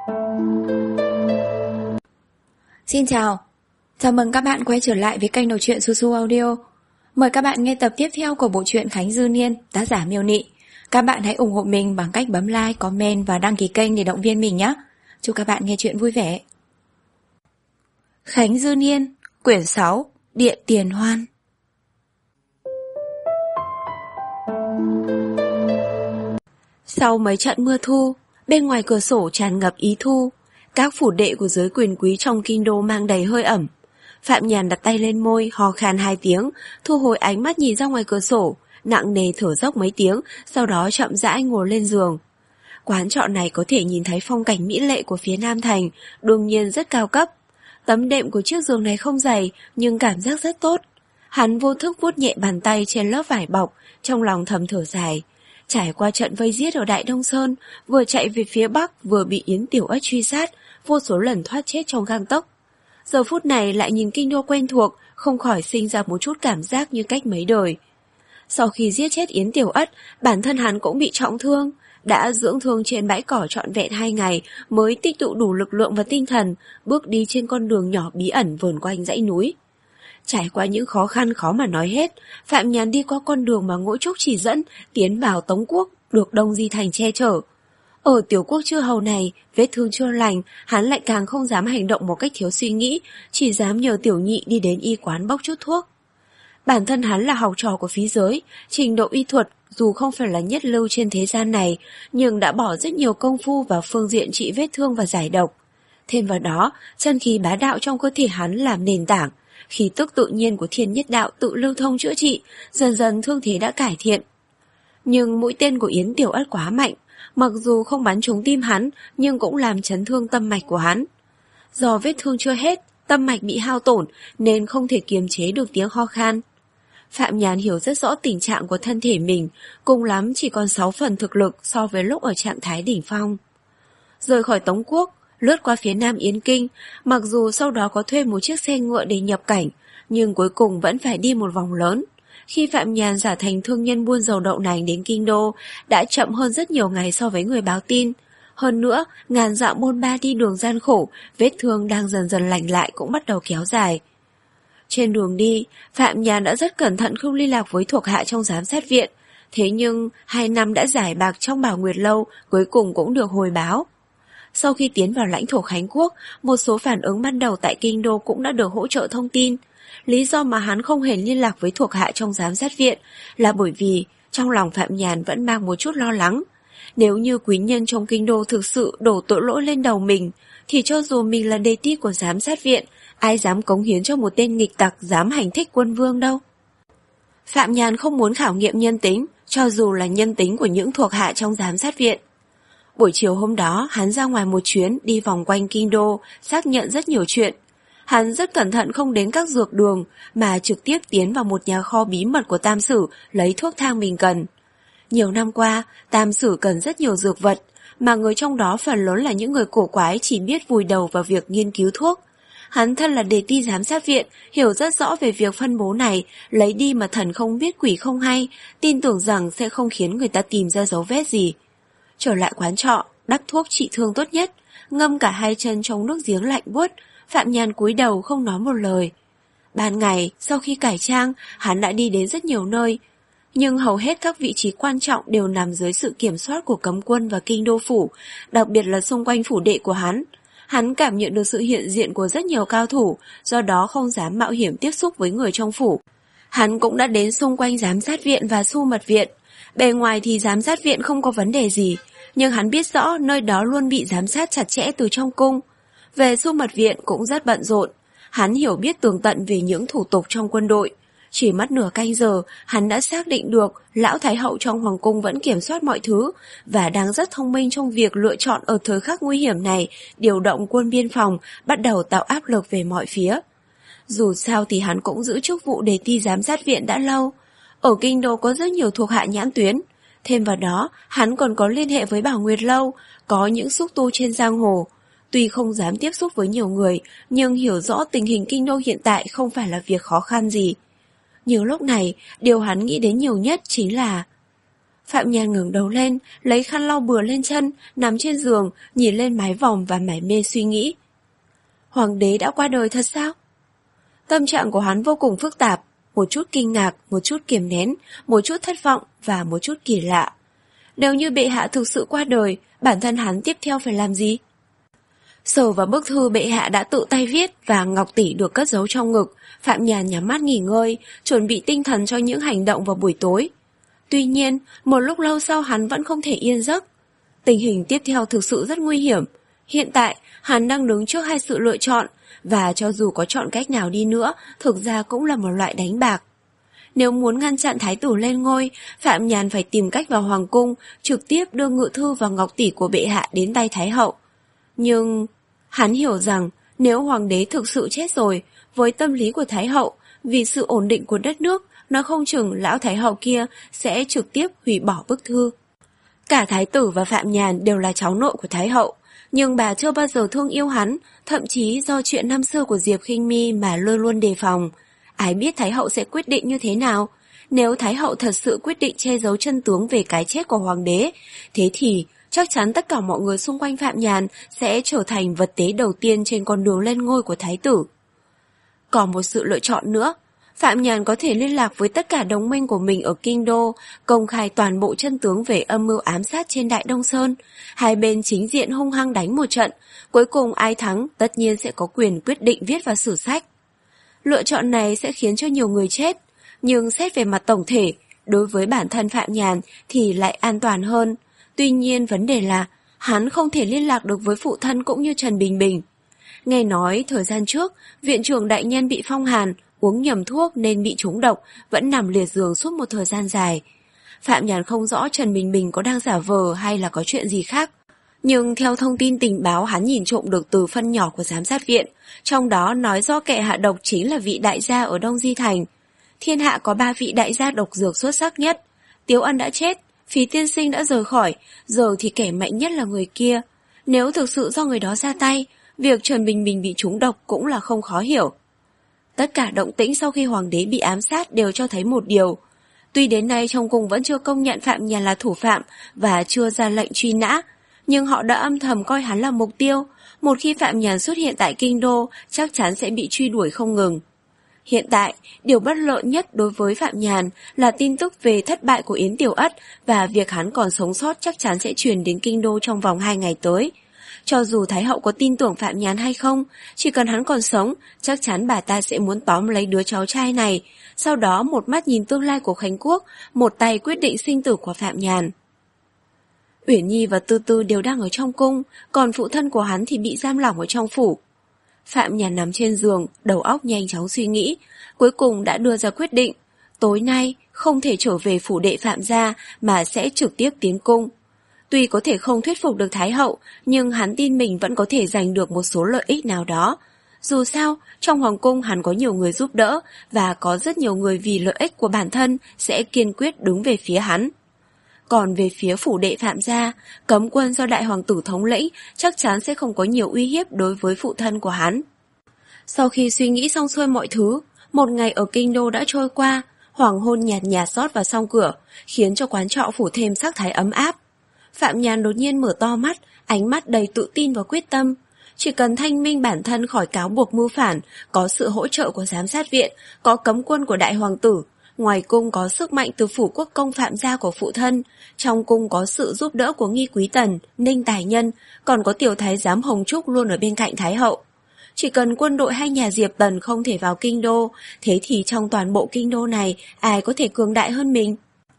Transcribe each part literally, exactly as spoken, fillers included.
Xin chào, chào mừng các bạn quay trở lại với kênh đọc truyện Su Su Audio. Mời các bạn nghe tập tiếp theo của bộ truyện Khánh Dư Niên, tác giả Miêu Nị. Các bạn hãy ủng hộ mình bằng cách bấm like, comment và đăng ký kênh để động viên mình nhé. Chúc các bạn nghe truyện vui vẻ. Khánh Dư Niên, quyển sáu, Điện Tiền Hoan. Sau mấy trận mưa thu, bên ngoài cửa sổ tràn ngập ý thu. Các phủ đệ của giới quyền quý trong kinh đô mang đầy hơi ẩm. Phạm Nhàn đặt tay lên môi, ho khan hai tiếng, thu hồi ánh mắt nhìn ra ngoài cửa sổ, nặng nề thở dốc mấy tiếng, sau đó chậm rãi ngồi lên giường. Quán trọ này có thể nhìn thấy phong cảnh mỹ lệ của phía Nam Thành, đương nhiên rất cao cấp. Tấm đệm của chiếc giường này không dày, nhưng cảm giác rất tốt. Hắn vô thức vuốt nhẹ bàn tay trên lớp vải bọc, trong lòng thầm thở dài. Trải qua trận vây giết ở Đại Đông Sơn, vừa chạy về phía Bắc, vừa bị Yến Tiểu Ất truy sát, vô số lần thoát chết trong gang tấc. Giờ phút này lại nhìn kinh đô quen thuộc, không khỏi sinh ra một chút cảm giác như cách mấy đời. Sau khi giết chết Yến Tiểu Ất, bản thân hắn cũng bị trọng thương, đã dưỡng thương trên bãi cỏ trọn vẹn hai ngày mới tích tụ đủ lực lượng và tinh thần, bước đi trên con đường nhỏ bí ẩn vờn quanh dãy núi. Trải qua những khó khăn khó mà nói hết, Phạm Nhàn đi qua con đường mà Ngũ Trúc chỉ dẫn, tiến vào Tống Quốc, được Đông Di Thành che chở. Ở Tiểu Quốc chư hầu này, vết thương chưa lành, hắn lại càng không dám hành động một cách thiếu suy nghĩ, chỉ dám nhờ Tiểu Nhị đi đến y quán bốc chút thuốc. Bản thân hắn là học trò của phí giới, trình độ y thuật dù không phải là nhất lưu trên thế gian này, nhưng đã bỏ rất nhiều công phu vào phương diện trị vết thương và giải độc. Thêm vào đó, chân khí bá đạo trong cơ thể hắn làm nền tảng, khí tức tự nhiên của Thiên Nhất Đạo tự lưu thông chữa trị, dần dần thương thế đã cải thiện. Nhưng mũi tên của Yến Tiểu Ất quá mạnh, mặc dù không bắn trúng tim hắn, nhưng cũng làm chấn thương tâm mạch của hắn. Do vết thương chưa hết, tâm mạch bị hao tổn nên không thể kiềm chế được tiếng ho khan. Phạm Nhàn hiểu rất rõ tình trạng của thân thể mình, cùng lắm chỉ còn sáu phần thực lực so với lúc ở trạng thái đỉnh phong. Rời khỏi Tống Quốc, lướt qua phía Nam Yến Kinh, mặc dù sau đó có thuê một chiếc xe ngựa để nhập cảnh, nhưng cuối cùng vẫn phải đi một vòng lớn. Khi Phạm Nhàn giả thành thương nhân buôn dầu đậu nành đến kinh đô, đã chậm hơn rất nhiều ngày so với người báo tin. Hơn nữa, ngàn dặm bôn ba đi đường gian khổ, vết thương đang dần dần lành lại cũng bắt đầu kéo dài. Trên đường đi, Phạm Nhàn đã rất cẩn thận không liên lạc với thuộc hạ trong giám sát viện. Thế nhưng, hai năm đã giải bạc trong Bảo Nguyệt Lâu, cuối cùng cũng được hồi báo. Sau khi tiến vào lãnh thổ Khánh Quốc, một số phản ứng ban đầu tại kinh đô cũng đã được hỗ trợ thông tin. Lý do mà hắn không hề liên lạc với thuộc hạ trong giám sát viện là bởi vì trong lòng Phạm Nhàn vẫn mang một chút lo lắng. Nếu như quý nhân trong kinh đô thực sự đổ tội lỗi lên đầu mình, thì cho dù mình là đề ti của giám sát viện, ai dám cống hiến cho một tên nghịch tặc dám hành thích quân vương đâu. Phạm Nhàn không muốn khảo nghiệm nhân tính, cho dù là nhân tính của những thuộc hạ trong giám sát viện. Buổi chiều hôm đó, hắn ra ngoài một chuyến, đi vòng quanh kinh đô, xác nhận rất nhiều chuyện. Hắn rất cẩn thận không đến các dược đường, mà trực tiếp tiến vào một nhà kho bí mật của Tam Sử lấy thuốc thang mình cần. Nhiều năm qua, Tam Sử cần rất nhiều dược vật, mà người trong đó phần lớn là những người cổ quái chỉ biết vùi đầu vào việc nghiên cứu thuốc. Hắn thân là đề ti giám sát viện, hiểu rất rõ về việc phân bố này, lấy đi mà thần không biết quỷ không hay, tin tưởng rằng sẽ không khiến người ta tìm ra dấu vết gì. Trở lại quán trọ, đắp thuốc trị thương tốt nhất, ngâm cả hai chân trong nước giếng lạnh buốt, Phạm Nhàn cúi đầu không nói một lời. Ban ngày, sau khi cải trang, hắn đã đi đến rất nhiều nơi, nhưng hầu hết các vị trí quan trọng đều nằm dưới sự kiểm soát của cấm quân và kinh đô phủ, đặc biệt là xung quanh phủ đệ của hắn. Hắn cảm nhận được sự hiện diện của rất nhiều cao thủ, do đó không dám mạo hiểm tiếp xúc với người trong phủ. Hắn cũng đã đến xung quanh giám sát viện và Xu Mật viện. Bề ngoài thì giám sát viện không có vấn đề gì, nhưng hắn biết rõ nơi đó luôn bị giám sát chặt chẽ từ trong cung. Về Xu Mật viện cũng rất bận rộn, hắn hiểu biết tường tận về những thủ tục trong quân đội. Chỉ mất nửa canh giờ, hắn đã xác định được lão thái hậu trong hoàng cung vẫn kiểm soát mọi thứ và đang rất thông minh trong việc lựa chọn ở thời khắc nguy hiểm này, điều động quân biên phòng, bắt đầu tạo áp lực về mọi phía. Dù sao thì hắn cũng giữ chức vụ đề ti giám sát viện đã lâu. Ở kinh đô có rất nhiều thuộc hạ nhãn tuyến. Thêm vào đó, hắn còn có liên hệ với Bảo Nguyệt Lâu, có những xúc tu trên giang hồ. Tuy không dám tiếp xúc với nhiều người, nhưng hiểu rõ tình hình kinh đô hiện tại không phải là việc khó khăn gì. Nhưng lúc này, điều hắn nghĩ đến nhiều nhất chính là Phạm Nhàn ngẩng đầu lên, lấy khăn lau bừa lên chân, nằm trên giường, nhìn lên mái vòm và mải mê suy nghĩ. Hoàng đế đã qua đời thật sao? Tâm trạng của hắn vô cùng phức tạp, một chút kinh ngạc, một chút kiềm nén, một chút thất vọng và một chút kỳ lạ. Nếu như bệ hạ thực sự qua đời, bản thân hắn tiếp theo phải làm gì? Sờ vào bức thư bệ hạ đã tự tay viết và ngọc tỷ được cất giấu trong ngực, Phạm Nhàn nhắm mắt nghỉ ngơi, chuẩn bị tinh thần cho những hành động vào buổi tối. Tuy nhiên, một lúc lâu sau hắn vẫn không thể yên giấc. Tình hình tiếp theo thực sự rất nguy hiểm. Hiện tại, hắn đang đứng trước hai sự lựa chọn, và cho dù có chọn cách nào đi nữa, thực ra cũng là một loại đánh bạc. Nếu muốn ngăn chặn thái tử lên ngôi, Phạm Nhàn phải tìm cách vào hoàng cung, trực tiếp đưa ngự thư và ngọc tỷ của bệ hạ đến tay thái hậu. Nhưng hắn hiểu rằng nếu hoàng đế thực sự chết rồi, với tâm lý của thái hậu, vì sự ổn định của đất nước, nó không chừng lão thái hậu kia sẽ trực tiếp hủy bỏ bức thư. Cả thái tử và Phạm Nhàn đều là cháu nội của thái hậu, nhưng bà chưa bao giờ thương yêu hắn, thậm chí do chuyện năm xưa của Diệp Khinh My mà luôn luôn đề phòng. Ai biết thái hậu sẽ quyết định như thế nào? Nếu thái hậu thật sự quyết định che giấu chân tướng về cái chết của hoàng đế, thế thì chắc chắn tất cả mọi người xung quanh Phạm Nhàn sẽ trở thành vật tế đầu tiên trên con đường lên ngôi của thái tử. Còn một sự lựa chọn nữa, Phạm Nhàn có thể liên lạc với tất cả đồng minh của mình ở Kinh Đô, công khai toàn bộ chân tướng về âm mưu ám sát trên Đại Đông Sơn. Hai bên chính diện hung hăng đánh một trận, cuối cùng ai thắng tất nhiên sẽ có quyền quyết định viết vào sử sách. Lựa chọn này sẽ khiến cho nhiều người chết, nhưng xét về mặt tổng thể, đối với bản thân Phạm Nhàn thì lại an toàn hơn. Tuy nhiên vấn đề là, hắn không thể liên lạc được với phụ thân cũng như Trần Bình Bình. Nghe nói thời gian trước, viện trưởng đại nhân bị phong hàn, uống nhầm thuốc nên bị trúng độc, vẫn nằm liệt giường suốt một thời gian dài. Phạm Nhàn không rõ Trần Bình Bình có đang giả vờ hay là có chuyện gì khác. Nhưng theo thông tin tình báo hắn nhìn trộm được từ phân nhỏ của giám sát viện, trong đó nói do kẻ hạ độc chính là vị đại gia ở Đông Di Thành. Thiên hạ có ba vị đại gia độc dược xuất sắc nhất. Tiếu Ân đã chết, Phí tiên sinh đã rời khỏi, giờ thì kẻ mạnh nhất là người kia. Nếu thực sự do người đó ra tay, việc Trần Bình Bình bị trúng độc cũng là không khó hiểu. Tất cả động tĩnh sau khi hoàng đế bị ám sát đều cho thấy một điều. Tuy đến nay trong cung vẫn chưa công nhận Phạm Nhàn là thủ phạm và chưa ra lệnh truy nã, nhưng họ đã âm thầm coi hắn là mục tiêu. Một khi Phạm Nhàn xuất hiện tại Kinh Đô, chắc chắn sẽ bị truy đuổi không ngừng. Hiện tại, điều bất lợi nhất đối với Phạm Nhàn là tin tức về thất bại của Yến Tiểu Ất và việc hắn còn sống sót chắc chắn sẽ truyền đến Kinh Đô trong vòng hai ngày tới. Cho dù Thái hậu có tin tưởng Phạm Nhàn hay không, chỉ cần hắn còn sống, chắc chắn bà ta sẽ muốn tóm lấy đứa cháu trai này, sau đó một mắt nhìn tương lai của Khánh Quốc, một tay quyết định sinh tử của Phạm Nhàn. Uyển Nhi và Tư Tư đều đang ở trong cung, còn phụ thân của hắn thì bị giam lỏng ở trong phủ. Phạm Nhàn nằm trên giường, đầu óc nhanh chóng suy nghĩ, cuối cùng đã đưa ra quyết định, tối nay không thể trở về phủ đệ Phạm gia mà sẽ trực tiếp tiến cung. Tuy có thể không thuyết phục được Thái hậu, nhưng hắn tin mình vẫn có thể giành được một số lợi ích nào đó. Dù sao, trong hoàng cung hắn có nhiều người giúp đỡ và có rất nhiều người vì lợi ích của bản thân sẽ kiên quyết đứng về phía hắn. Còn về phía phủ đệ Phạm gia, cấm quân do đại hoàng tử thống lĩnh chắc chắn sẽ không có nhiều uy hiếp đối với phụ thân của hắn. Sau khi suy nghĩ xong xuôi mọi thứ, một ngày ở Kinh Đô đã trôi qua, hoàng hôn nhạt nhạt rót vào song cửa, khiến cho quán trọ phủ thêm sắc thái ấm áp. Phạm Nhàn đột nhiên mở to mắt, ánh mắt đầy tự tin và quyết tâm. Chỉ cần thanh minh bản thân khỏi cáo buộc mưu phản, có sự hỗ trợ của giám sát viện, có cấm quân của đại hoàng tử, ngoài cung có sức mạnh từ phủ quốc công Phạm gia của phụ thân, trong cung có sự giúp đỡ của Nghi Quý Tần, Ninh Tài Nhân, còn có tiểu thái giám Hồng Trúc luôn ở bên cạnh Thái hậu. Chỉ cần quân đội hay nhà Diệp Tần không thể vào Kinh Đô, thế thì trong toàn bộ Kinh Đô này, ai có thể cường đại hơn mình?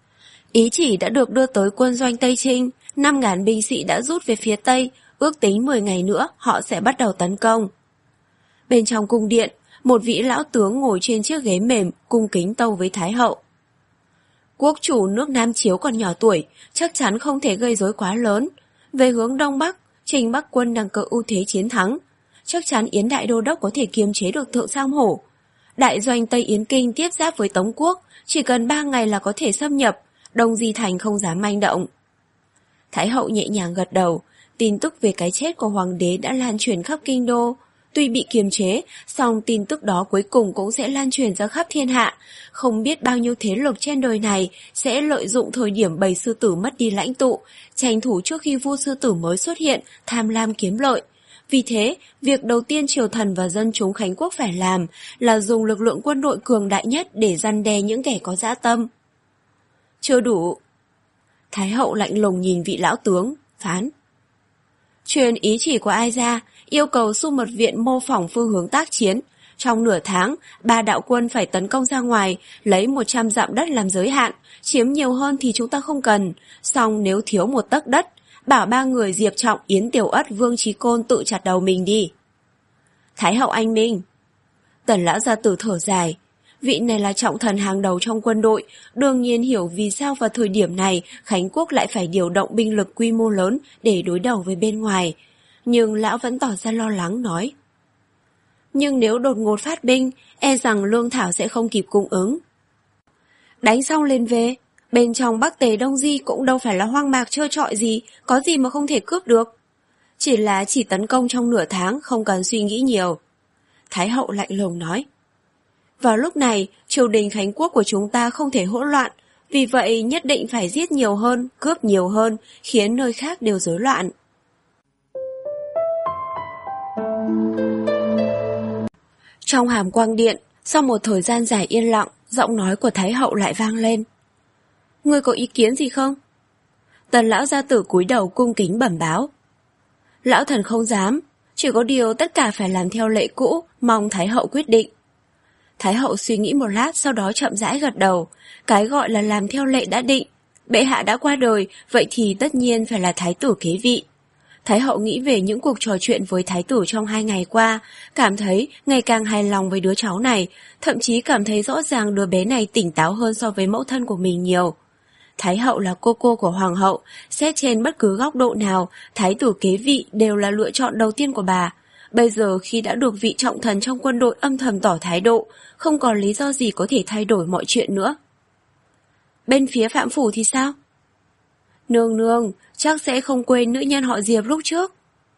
Ý chỉ đã được đưa tới quân doanh Tây Trinh, năm nghìn binh sĩ đã rút về phía Tây, ước tính mười ngày nữa họ sẽ bắt đầu tấn công. Bên trong cung điện, một vị lão tướng ngồi trên chiếc ghế mềm, cung kính tâu với Thái hậu. Quốc chủ nước Nam Chiếu còn nhỏ tuổi, chắc chắn không thể gây rối quá lớn. Về hướng Đông Bắc, Trình Bắc quân đang có ưu thế chiến thắng. Chắc chắn Yến Đại Đô Đốc có thể kiềm chế được Thượng Sam Hổ. Đại doanh Tây Yến Kinh tiếp giáp với Tống Quốc, chỉ cần ba ngày là có thể xâm nhập, Đông Di Thành không dám manh động. Thái hậu nhẹ nhàng gật đầu, tin tức về cái chết của hoàng đế đã lan truyền khắp Kinh Đô. Tuy bị kiềm chế, song tin tức đó cuối cùng cũng sẽ lan truyền ra khắp thiên hạ. Không biết bao nhiêu thế lực trên đời này sẽ lợi dụng thời điểm bầy sư tử mất đi lãnh tụ, tranh thủ trước khi vua sư tử mới xuất hiện, tham lam kiếm lợi. Vì thế, việc đầu tiên triều thần và dân chúng Khánh Quốc phải làm là dùng lực lượng quân đội cường đại nhất để răn đe những kẻ có dã tâm. Chưa đủ. Thái hậu lạnh lùng nhìn vị lão tướng, phán. Truyền ý chỉ của ai ra, yêu cầu Xu Mật Viện mô phỏng phương hướng tác chiến. Trong nửa tháng, ba đạo quân phải tấn công ra ngoài, lấy một trăm dặm đất làm giới hạn, chiếm nhiều hơn thì chúng ta không cần. Song nếu thiếu một tấc đất, bảo ba người Diệp Trọng, Yến Tiểu Ất, Vương Chí Côn tự chặt đầu mình đi. Thái hậu anh minh. Tần lão gia tử thở dài. Vị này là trọng thần hàng đầu trong quân đội, đương nhiên hiểu vì sao vào thời điểm này Khánh Quốc lại phải điều động binh lực quy mô lớn để đối đầu với bên ngoài. Nhưng lão vẫn tỏ ra lo lắng nói. Nhưng nếu đột ngột phát binh, e rằng lương thảo sẽ không kịp cung ứng. Đánh xong lên về, bên trong Bắc Tề Đông Di cũng đâu phải là hoang mạc trơ trọi gì, có gì mà không thể cướp được. Chỉ là chỉ tấn công trong nửa tháng, không cần suy nghĩ nhiều. Thái hậu lạnh lùng nói. Vào lúc này, triều đình Khánh Quốc của chúng ta không thể hỗn loạn, vì vậy nhất định phải giết nhiều hơn, cướp nhiều hơn, khiến nơi khác đều rối loạn. Trong Hàm Quang Điện, sau một thời gian dài yên lặng, giọng nói của Thái hậu lại vang lên. Ngươi có ý kiến gì không? Tần lão gia tử cúi đầu cung kính bẩm báo. Lão thần không dám, chỉ có điều tất cả phải làm theo lệ cũ, mong Thái hậu quyết định. Thái hậu suy nghĩ một lát, sau đó chậm rãi gật đầu. Cái gọi là làm theo lệ đã định. Bệ hạ đã qua đời, vậy thì tất nhiên phải là thái tử kế vị. Thái hậu nghĩ về những cuộc trò chuyện với thái tử trong hai ngày qua, cảm thấy ngày càng hài lòng với đứa cháu này, thậm chí cảm thấy rõ ràng đứa bé này tỉnh táo hơn so với mẫu thân của mình nhiều. Thái hậu là cô cô của hoàng hậu, xét trên bất cứ góc độ nào, thái tử kế vị đều là lựa chọn đầu tiên của bà. Bây giờ khi đã được vị trọng thần trong quân đội âm thầm tỏ thái độ, không còn lý do gì có thể thay đổi mọi chuyện nữa. Bên phía Phạm Phủ thì sao? Nương nương, chắc sẽ không quên nữ nhân họ Diệp lúc trước.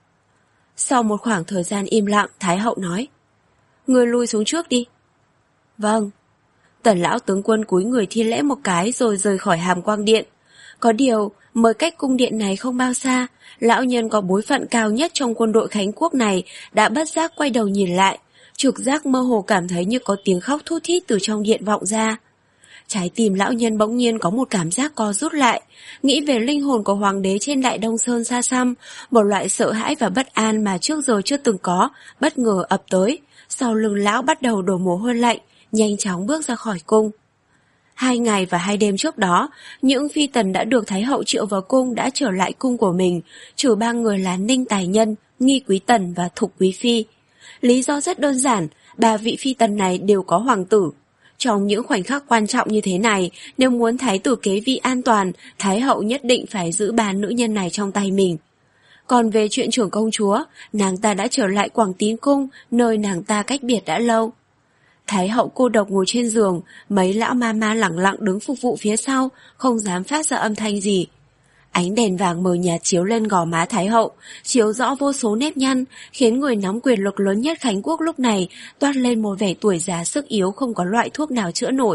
Sau một khoảng thời gian im lặng, Thái hậu nói. Ngươi lui xuống trước đi. Vâng. Tần lão tướng quân cúi người thi lễ một cái rồi rời khỏi Hàm Quang Điện. Có điều, mới cách cung điện này không bao xa, lão nhân có bối phận cao nhất trong quân đội Khánh Quốc này đã bất giác quay đầu nhìn lại, trực giác mơ hồ cảm thấy như có tiếng khóc thút thít từ trong điện vọng ra. Trái tim lão nhân bỗng nhiên có một cảm giác co rút lại, nghĩ về linh hồn của hoàng đế trên Đại Đông Sơn xa xăm, một loại sợ hãi và bất an mà trước giờ chưa từng có, bất ngờ ập tới. Sau lưng lão bắt đầu đổ mồ hôi lạnh, nhanh chóng bước ra khỏi cung. Hai ngày và hai đêm trước đó, những phi tần đã được Thái hậu triệu vào cung đã trở lại cung của mình, trừ ba người là Ninh Tài Nhân, Nghi Quý Tần và Thục Quý Phi. Lý do rất đơn giản, ba vị phi tần này đều có hoàng tử. Trong những khoảnh khắc quan trọng như thế này, nếu muốn thái tử kế vị an toàn, Thái hậu nhất định phải giữ ba nữ nhân này trong tay mình. Còn về chuyện trưởng công chúa, nàng ta đã trở lại Quảng Tín Cung, nơi nàng ta cách biệt đã lâu. Thái hậu cô độc ngồi trên giường, mấy lão ma ma lẳng lặng đứng phục vụ phía sau, không dám phát ra âm thanh gì. Ánh đèn vàng mờ nhạt chiếu lên gò má Thái hậu, chiếu rõ vô số nếp nhăn, khiến người nắm quyền lực lớn nhất Khánh Quốc lúc này toát lên một vẻ tuổi già sức yếu không có loại thuốc nào chữa nổi.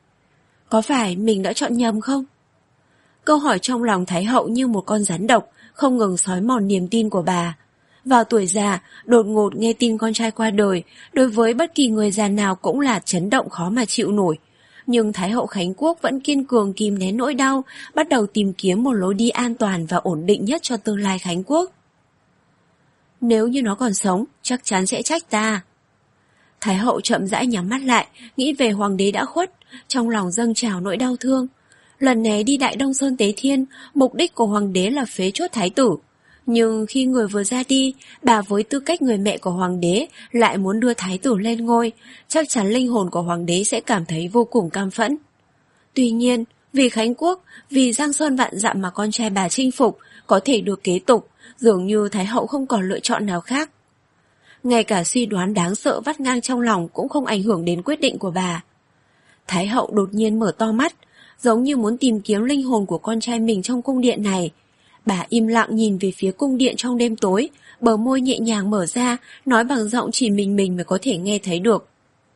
Có phải mình đã chọn nhầm không? Câu hỏi trong lòng Thái hậu như một con rắn độc, không ngừng xói mòn niềm tin của bà. Vào tuổi già, đột ngột nghe tin con trai qua đời, đối với bất kỳ người già nào cũng là chấn động khó mà chịu nổi. Nhưng Thái hậu Khánh Quốc vẫn kiên cường kìm nén nỗi đau, bắt đầu tìm kiếm một lối đi an toàn và ổn định nhất cho tương lai Khánh Quốc. Nếu như nó còn sống, chắc chắn sẽ trách ta. Thái hậu chậm rãi nhắm mắt lại, nghĩ về hoàng đế đã khuất, trong lòng dâng trào nỗi đau thương. Lần này đi Đại Đông Sơn tế thiên, mục đích của hoàng đế là phế chốt thái tử. Nhưng khi người vừa ra đi, bà với tư cách người mẹ của hoàng đế lại muốn đưa thái tử lên ngôi, chắc chắn linh hồn của hoàng đế sẽ cảm thấy vô cùng cam phẫn. Tuy nhiên, vì Khánh Quốc, vì Giang Sơn vạn dặm mà con trai bà chinh phục, có thể được kế tục, dường như Thái hậu không còn lựa chọn nào khác. Ngay cả suy đoán đáng sợ vắt ngang trong lòng cũng không ảnh hưởng đến quyết định của bà. Thái hậu đột nhiên mở to mắt, giống như muốn tìm kiếm linh hồn của con trai mình trong cung điện này. Bà im lặng nhìn về phía cung điện trong đêm tối, bờ môi nhẹ nhàng mở ra, nói bằng giọng chỉ mình mình mới có thể nghe thấy được.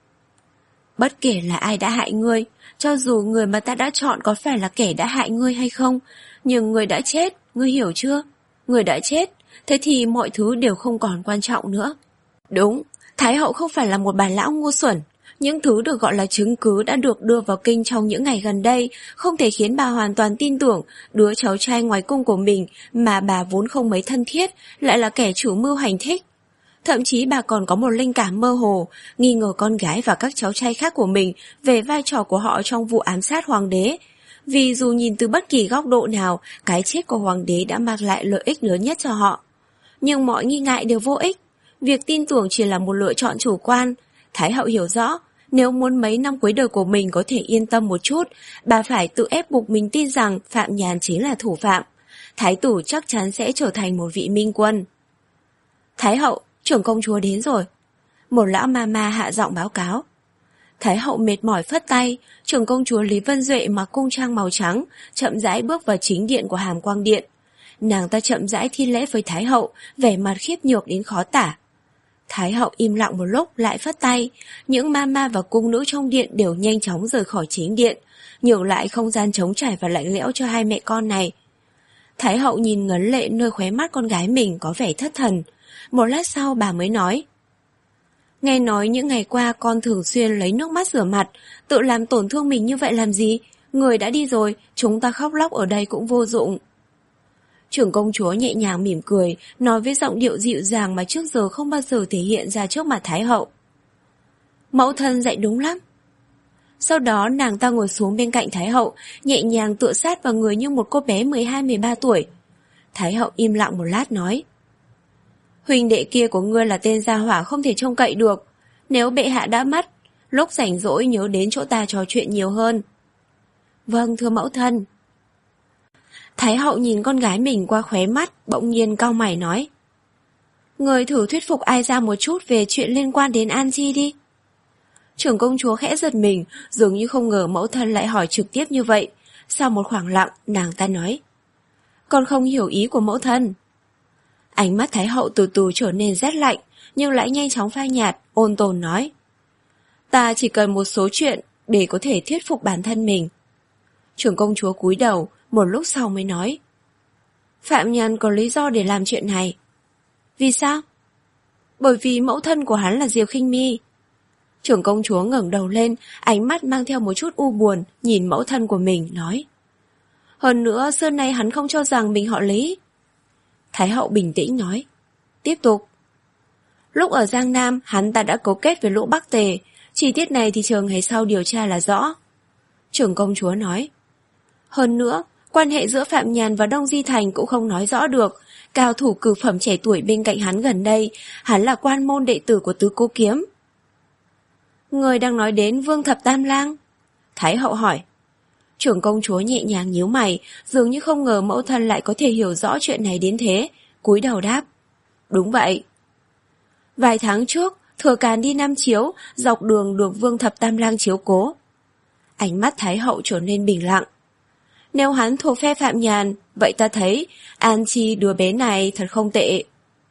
Bất kể là ai đã hại ngươi, cho dù người mà ta đã chọn có phải là kẻ đã hại ngươi hay không, nhưng người đã chết, ngươi hiểu chưa? Người đã chết, thế thì mọi thứ đều không còn quan trọng nữa. Đúng, Thái hậu không phải là một bà lão ngu xuẩn. Những thứ được gọi là chứng cứ đã được đưa vào kinh trong những ngày gần đây không thể khiến bà hoàn toàn tin tưởng đứa cháu trai ngoài cung của mình mà bà vốn không mấy thân thiết lại là kẻ chủ mưu hành thích. Thậm chí bà còn có một linh cảm mơ hồ, nghi ngờ con gái và các cháu trai khác của mình về vai trò của họ trong vụ ám sát hoàng đế. Vì dù nhìn từ bất kỳ góc độ nào, cái chết của hoàng đế đã mang lại lợi ích lớn nhất cho họ. Nhưng mọi nghi ngại đều vô ích. Việc tin tưởng chỉ là một lựa chọn chủ quan. Thái hậu hiểu rõ, nếu muốn mấy năm cuối đời của mình có thể yên tâm một chút, bà phải tự ép buộc mình tin rằng Phạm Nhàn chính là thủ phạm. Thái tử chắc chắn sẽ trở thành một vị minh quân. Thái hậu, trưởng công chúa đến rồi. Một lão ma ma hạ giọng báo cáo. Thái hậu mệt mỏi phất tay, trưởng công chúa Lý Vân Duệ mặc cung trang màu trắng, chậm rãi bước vào chính điện của Hàm Quang Điện. Nàng ta chậm rãi thi lễ với Thái hậu, vẻ mặt khiếp nhược đến khó tả. Thái hậu im lặng một lúc lại phất tay, những ma ma và cung nữ trong điện đều nhanh chóng rời khỏi chính điện, nhường lại không gian trống trải và lạnh lẽo cho hai mẹ con này. Thái hậu nhìn ngấn lệ nơi khóe mắt con gái mình có vẻ thất thần. Một lát sau bà mới nói. Nghe nói những ngày qua con thường xuyên lấy nước mắt rửa mặt, tự làm tổn thương mình như vậy làm gì? Người đã đi rồi, chúng ta khóc lóc ở đây cũng vô dụng. Trưởng công chúa nhẹ nhàng mỉm cười, nói với giọng điệu dịu dàng mà trước giờ không bao giờ thể hiện ra trước mặt Thái hậu. Mẫu thân dạy đúng lắm. Sau đó nàng ta ngồi xuống bên cạnh Thái hậu, nhẹ nhàng tựa sát vào người như một cô bé mười hai mười ba tuổi. Thái hậu im lặng một lát nói. Huynh đệ kia của ngươi là tên gia hỏa không thể trông cậy được. Nếu bệ hạ đã mất, lúc rảnh rỗi nhớ đến chỗ ta trò chuyện nhiều hơn. Vâng, thưa mẫu thân. Thái hậu nhìn con gái mình qua khóe mắt, bỗng nhiên cau mày nói. Người thử thuyết phục ai ra một chút về chuyện liên quan đến An Chi đi. Trưởng công chúa khẽ giật mình, dường như không ngờ mẫu thân lại hỏi trực tiếp như vậy. Sau một khoảng lặng, nàng ta nói. Con không hiểu ý của mẫu thân. Ánh mắt Thái hậu từ từ trở nên rét lạnh, nhưng lại nhanh chóng phai nhạt, ôn tồn nói. Ta chỉ cần một số chuyện để có thể thuyết phục bản thân mình. Trưởng công chúa cúi đầu, một lúc sau mới nói. Phạm Nhàn có lý do để làm chuyện này. Vì sao? Bởi vì mẫu thân của hắn là Diệp Khinh Mi. Trưởng công chúa ngẩng đầu lên, ánh mắt mang theo một chút u buồn, nhìn mẫu thân của mình, nói. Hơn nữa, xưa nay hắn không cho rằng mình họ Lý. Thái hậu bình tĩnh nói. Tiếp tục. Lúc ở Giang Nam, hắn ta đã cấu kết với Lỗ Bắc Tề. Chi tiết này thì chờ ngày sau điều tra là rõ. Trưởng công chúa nói. Hơn nữa, quan hệ giữa Phạm Nhàn và Đông Di Thành cũng không nói rõ được. Cao thủ cử phẩm trẻ tuổi bên cạnh hắn gần đây, hắn là quan môn đệ tử của Tứ Cố Kiếm. Người đang nói đến Vương Thập Tam Lang? Thái hậu hỏi. Trưởng công chúa nhẹ nhàng nhíu mày, dường như không ngờ mẫu thân lại có thể hiểu rõ chuyện này đến thế, cúi đầu đáp. Đúng vậy. Vài tháng trước, Thừa Càn đi Nam Chiếu, dọc đường được Vương Thập Tam Lang chiếu cố. Ánh mắt Thái hậu trở nên bình lặng. Nếu hắn thuộc phe Phạm Nhàn, vậy ta thấy An Chi đứa bé này thật không tệ.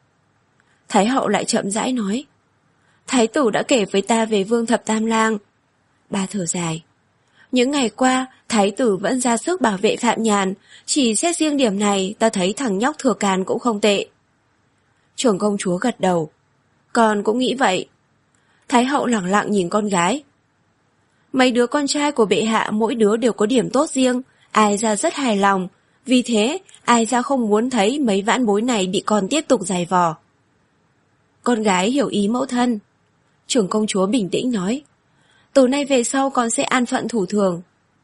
Thái hậu lại chậm rãi nói. Thái tử đã kể với ta về Vương Thập Tam Lang. Bà thở dài. Những ngày qua, Thái tử vẫn ra sức bảo vệ Phạm Nhàn, chỉ xét riêng điểm này ta thấy thằng nhóc Thừa Càn cũng không tệ. Trưởng công chúa gật đầu. Con cũng nghĩ vậy. Thái hậu lẳng lặng nhìn con gái. Mấy đứa con trai của bệ hạ mỗi đứa đều có điểm tốt riêng, ai ra rất hài lòng, vì thế ai ra không muốn thấy mấy vãn bối này bị con tiếp tục giày vò. Con gái hiểu ý mẫu thân. Trưởng công chúa bình tĩnh nói. Từ nay về sau con sẽ an phận thủ thường.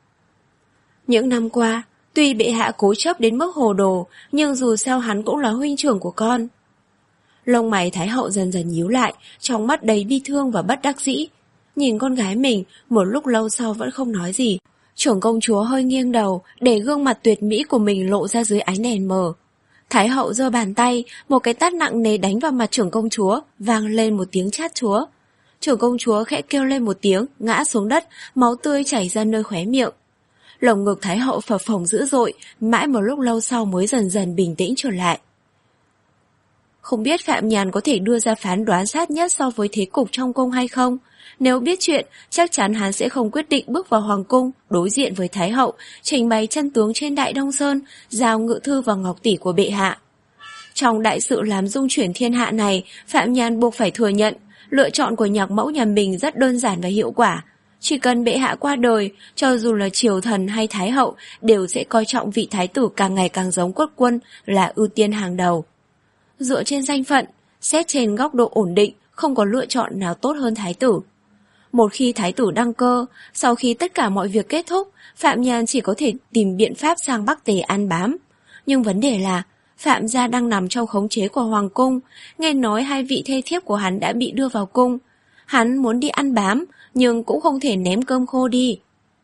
Những năm qua, tuy bệ hạ cố chấp đến mức hồ đồ, nhưng dù sao hắn cũng là huynh trưởng của con. Lông mày Thái hậu dần dần nhíu lại, trong mắt đầy bi thương và bất đắc dĩ. Nhìn con gái mình, một lúc lâu sau vẫn không nói gì. Trưởng công chúa hơi nghiêng đầu, để gương mặt tuyệt mỹ của mình lộ ra dưới ánh đèn mờ. Thái hậu giơ bàn tay, một cái tát nặng nề đánh vào mặt trưởng công chúa, vang lên một tiếng chát chúa. Trưởng công chúa khẽ kêu lên một tiếng, ngã xuống đất, máu tươi chảy ra nơi khóe miệng. Lồng ngực Thái hậu phập phồng dữ dội, mãi một lúc lâu sau mới dần dần bình tĩnh trở lại. Không biết Phạm Nhàn có thể đưa ra phán đoán sát nhất so với thế cục trong cung hay không? Nếu biết chuyện, chắc chắn hắn sẽ không quyết định bước vào hoàng cung, đối diện với Thái hậu, trình bày chân tướng trên Đại Đông Sơn, giao ngự thư và ngọc tỷ của bệ hạ. Trong đại sự làm dung chuyển thiên hạ này, Phạm Nhàn buộc phải thừa nhận, lựa chọn của nhạc mẫu nhà mình rất đơn giản và hiệu quả. Chỉ cần bệ hạ qua đời, cho dù là triều thần hay Thái hậu, đều sẽ coi trọng vị thái tử càng ngày càng giống quốc quân là ưu tiên hàng đầu. Dựa trên danh phận, xét trên góc độ ổn định, không có lựa chọn nào tốt hơn thái tử. Một khi thái tử đăng cơ, sau khi tất cả mọi việc kết thúc, Phạm Nhàn chỉ có thể tìm biện pháp sang Bắc Tề ăn bám. Nhưng vấn đề là, Phạm gia đang nằm trong khống chế của hoàng cung, nghe nói hai vị thê thiếp của hắn đã bị đưa vào cung. Hắn muốn đi ăn bám, nhưng cũng không thể ném cơm khô đi.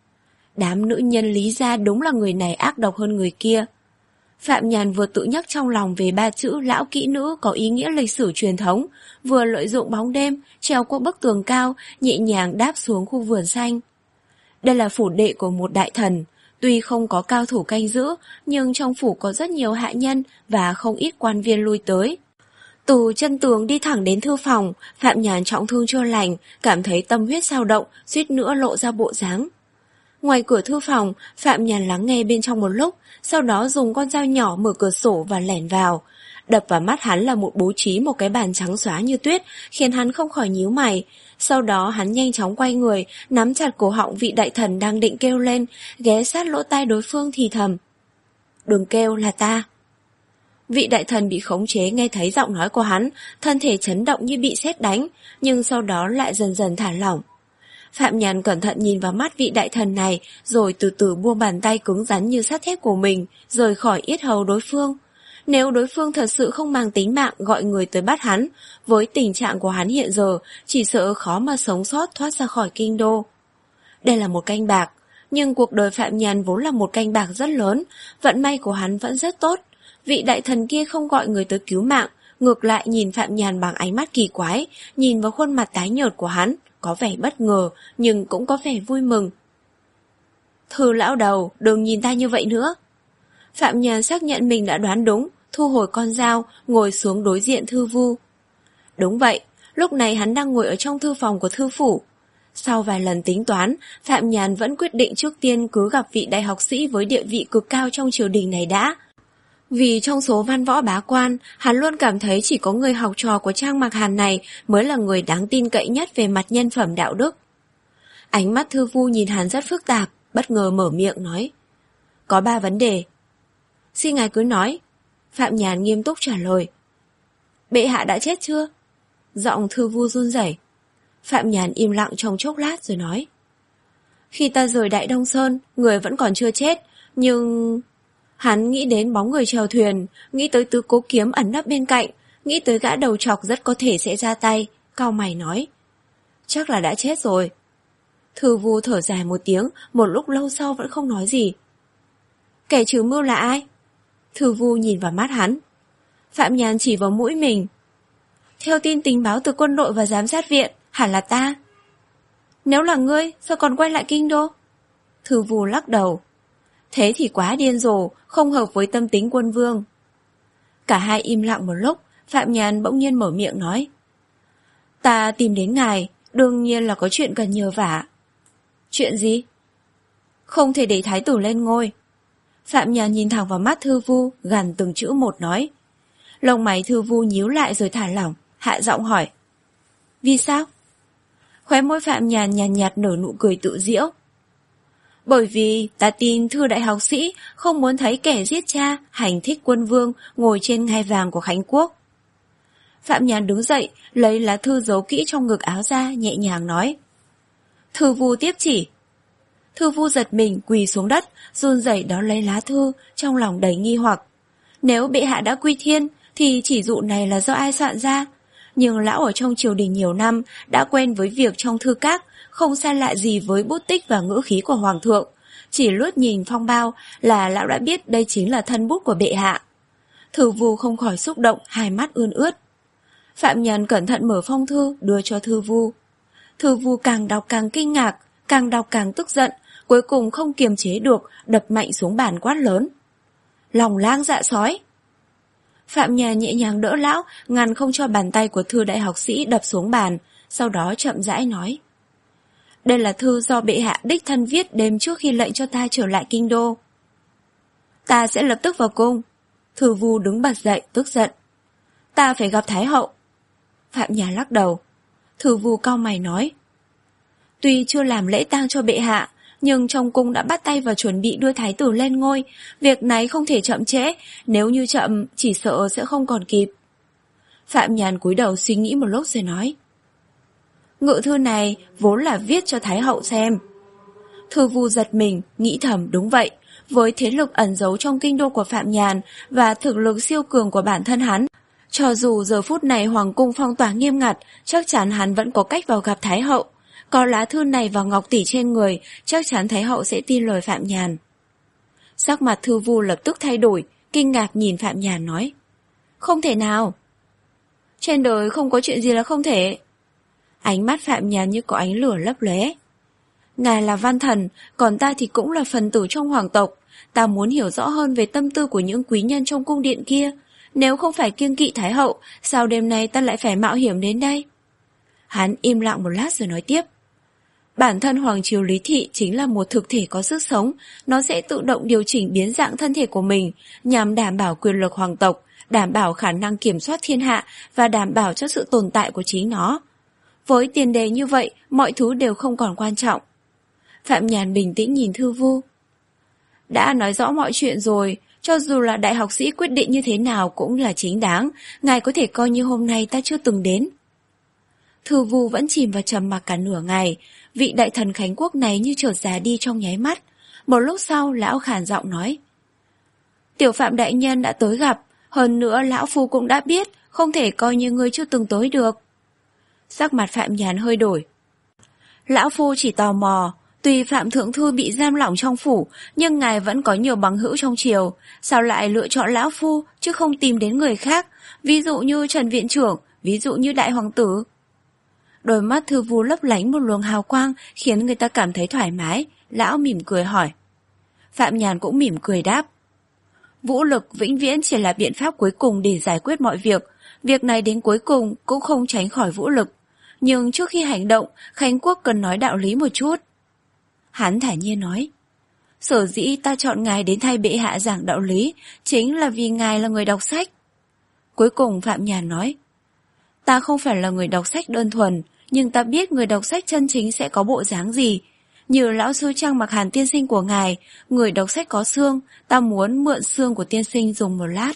Đám nữ nhân Lý gia đúng là người này ác độc hơn người kia. Phạm Nhàn vừa tự nhắc trong lòng về ba chữ lão kỹ nữ có ý nghĩa lịch sử truyền thống, vừa lợi dụng bóng đêm, treo qua bức tường cao, nhẹ nhàng đáp xuống khu vườn xanh. Đây là phủ đệ của một đại thần, tuy không có cao thủ canh giữ, nhưng trong phủ có rất nhiều hạ nhân và không ít quan viên lui tới. Từ chân tường đi thẳng đến thư phòng, Phạm Nhàn trọng thương chưa lành, cảm thấy tâm huyết dao động, suýt nữa lộ ra bộ dáng. Ngoài cửa thư phòng, Phạm Nhàn lắng nghe bên trong một lúc, sau đó dùng con dao nhỏ mở cửa sổ và lẻn vào. Đập vào mắt hắn là một bố trí một cái bàn trắng xóa như tuyết, khiến hắn không khỏi nhíu mày. Sau đó hắn nhanh chóng quay người, nắm chặt cổ họng vị đại thần đang định kêu lên, ghé sát lỗ tai đối phương thì thầm. Đừng kêu, là ta. Vị đại thần bị khống chế nghe thấy giọng nói của hắn, thân thể chấn động như bị sét đánh, nhưng sau đó lại dần dần thả lỏng. Phạm Nhàn cẩn thận nhìn vào mắt vị đại thần này, rồi từ từ buông bàn tay cứng rắn như sắt thép của mình, rời khỏi yết hầu đối phương. Nếu đối phương thật sự không mang tính mạng gọi người tới bắt hắn, với tình trạng của hắn hiện giờ, chỉ sợ khó mà sống sót thoát ra khỏi kinh đô. Đây là một canh bạc, nhưng cuộc đời Phạm Nhàn vốn là một canh bạc rất lớn, vận may của hắn vẫn rất tốt. Vị đại thần kia không gọi người tới cứu mạng, ngược lại nhìn Phạm Nhàn bằng ánh mắt kỳ quái, nhìn vào khuôn mặt tái nhợt của hắn, có vẻ bất ngờ, nhưng cũng có vẻ vui mừng. Thư lão đầu, đừng nhìn ta như vậy nữa. Phạm Nhàn xác nhận mình đã đoán đúng, thu hồi con dao, ngồi xuống đối diện Thư Vu. Đúng vậy, lúc này hắn đang ngồi ở trong thư phòng của thư phủ. Sau vài lần tính toán, Phạm Nhàn vẫn quyết định trước tiên cứ gặp vị đại học sĩ với địa vị cực cao trong triều đình này đã. Vì trong số văn võ bá quan, hắn luôn cảm thấy chỉ có người học trò của Trang Mạc Hàn này mới là người đáng tin cậy nhất về mặt nhân phẩm đạo đức. Ánh mắt Thư Vu nhìn hắn rất phức tạp, bất ngờ mở miệng nói. Có ba vấn đề. Xin ngài cứ nói. Phạm Nhàn nghiêm túc trả lời. Bệ hạ đã chết chưa? Giọng Thư Vu run rẩy. Phạm Nhàn im lặng trong chốc lát rồi nói. Khi ta rời Đại Đông Sơn, người vẫn còn chưa chết, nhưng... Hắn nghĩ đến bóng người chèo thuyền, nghĩ tới tứ cố kiếm ẩn nấp bên cạnh, nghĩ tới gã đầu trọc rất có thể sẽ ra tay, cau mày nói. Chắc là đã chết rồi. Thư Vu thở dài một tiếng, một lúc lâu sau vẫn không nói gì. Kẻ trừ mưu là ai? Thư Vu nhìn vào mắt hắn. Phạm Nhàn chỉ vào mũi mình. Theo tin tình báo từ quân đội và giám sát viện, hẳn là ta. Nếu là ngươi, sao còn quay lại kinh đô? Thư Vu lắc đầu. Thế thì quá điên rồ, không hợp với tâm tính quân vương. Cả hai im lặng một lúc, Phạm Nhàn bỗng nhiên mở miệng nói. Ta tìm đến ngài, đương nhiên là có chuyện cần nhờ vả. Chuyện gì? Không thể để thái tử lên ngôi. Phạm Nhàn nhìn thẳng vào mắt Thư Vu, gằn từng chữ một nói. Lông mày Thư Vu nhíu lại rồi thả lỏng, hạ giọng hỏi. Vì sao? Khóe môi Phạm Nhàn nhàn nhạt nở nụ cười tự giễu. Bởi vì ta tin Thư đại học sĩ không muốn thấy kẻ giết cha, hành thích quân vương ngồi trên ngai vàng của Khánh Quốc. Phạm Nhàn đứng dậy, lấy lá thư giấu kỹ trong ngực áo ra, nhẹ nhàng nói. Thư Vu tiếp chỉ. Thư Vu giật mình quỳ xuống đất, run rẩy đón lấy lá thư, trong lòng đầy nghi hoặc. Nếu bệ hạ đã quy thiên, thì chỉ dụ này là do ai soạn ra? Nhưng lão ở trong triều đình nhiều năm, đã quen với việc trong thư các, không xa lạ gì với bút tích và ngữ khí của hoàng thượng. Chỉ lướt nhìn phong bao là lão đã biết đây chính là thân bút của bệ hạ. Thư Vu không khỏi xúc động, hai mắt ươn ướt. Phạm Nhàn cẩn thận mở phong thư, đưa cho Thư Vu. Thư Vu càng đọc càng kinh ngạc, càng đọc càng tức giận, cuối cùng không kiềm chế được, đập mạnh xuống bàn quát lớn. Lòng lang dạ sói! Phạm Nhàn nhẹ nhàng đỡ lão, ngăn không cho bàn tay của thư đại học sĩ đập xuống bàn, sau đó chậm rãi nói. Đây là thư do bệ hạ đích thân viết đêm trước khi lệnh cho ta trở lại kinh đô. Ta sẽ lập tức vào cung. Thư Vu đứng bật dậy, tức giận. Ta phải gặp Thái hậu. Phạm Nhàn lắc đầu. Thư Vu cau mày nói. Tuy chưa làm lễ tang cho bệ hạ, nhưng trong cung đã bắt tay vào chuẩn bị đưa thái tử lên ngôi. Việc này không thể chậm trễ, nếu như chậm chỉ sợ sẽ không còn kịp. Phạm Nhàn cúi đầu suy nghĩ một lúc rồi nói. Ngự thư này vốn là viết cho Thái hậu xem. Thư Vu giật mình, nghĩ thầm đúng vậy. Với thế lực ẩn giấu trong kinh đô của Phạm Nhàn và thực lực siêu cường của bản thân hắn, cho dù giờ phút này hoàng cung phong tỏa nghiêm ngặt, chắc chắn hắn vẫn có cách vào gặp Thái hậu. Có lá thư này và ngọc tỷ trên người, chắc chắn Thái hậu sẽ tin lời Phạm Nhàn. Sắc mặt Thư Vu lập tức thay đổi, kinh ngạc nhìn Phạm Nhàn nói. Không thể nào. Trên đời không có chuyện gì là không thể. Ánh mắt Phạm Nhàn như có ánh lửa lấp lóe. Ngài là văn thần, còn ta thì cũng là phần tử trong hoàng tộc. Ta muốn hiểu rõ hơn về tâm tư của những quý nhân trong cung điện kia. Nếu không phải kiêng kỵ Thái hậu, sao đêm nay ta lại phải mạo hiểm đến đây? Hắn im lặng một lát rồi nói tiếp. Bản thân Hoàng triều Lý Thị chính là một thực thể có sức sống, nó sẽ tự động điều chỉnh biến dạng thân thể của mình, nhằm đảm bảo quyền lực hoàng tộc, đảm bảo khả năng kiểm soát thiên hạ và đảm bảo cho sự tồn tại của chính nó. Với tiền đề như vậy, mọi thứ đều không còn quan trọng. Phạm Nhàn bình tĩnh nhìn Thư Vu. Đã nói rõ mọi chuyện rồi, cho dù là đại học sĩ quyết định như thế nào cũng là chính đáng, ngài có thể coi như hôm nay ta chưa từng đến. Thư Vu vẫn chìm vào trầm mặc cả nửa ngày, vị đại thần Khánh Quốc này như chợt già đi trong nháy mắt. Một lúc sau, lão khàn giọng nói. Tiểu Phạm đại nhân đã tới gặp, hơn nữa lão phu cũng đã biết, không thể coi như ngươi chưa từng tới được. Sắc mặt Phạm Nhàn hơi đổi. Lão phu chỉ tò mò, tuy Phạm thượng thư bị giam lỏng trong phủ, nhưng ngài vẫn có nhiều bằng hữu trong triều, sao lại lựa chọn lão phu chứ không tìm đến người khác, ví dụ như Trần viện trưởng, ví dụ như đại hoàng tử. Đôi mắt Thư Vu lấp lánh một luồng hào quang khiến người ta cảm thấy thoải mái, lão mỉm cười hỏi. Phạm Nhàn cũng mỉm cười đáp. Vũ lực vĩnh viễn chỉ là biện pháp cuối cùng để giải quyết mọi việc, việc này đến cuối cùng cũng không tránh khỏi vũ lực. Nhưng trước khi hành động, Khánh Quốc cần nói đạo lý một chút. Hắn thản nhiên nói. Sở dĩ ta chọn ngài đến thay bệ hạ giảng đạo lý, chính là vì ngài là người đọc sách. Cuối cùng Phạm Nhàn nói. Ta không phải là người đọc sách đơn thuần, nhưng ta biết người đọc sách chân chính sẽ có bộ dáng gì. Như lão sư Trang Mặc Hàn tiên sinh của ngài, người đọc sách có xương, ta muốn mượn xương của tiên sinh dùng một lát.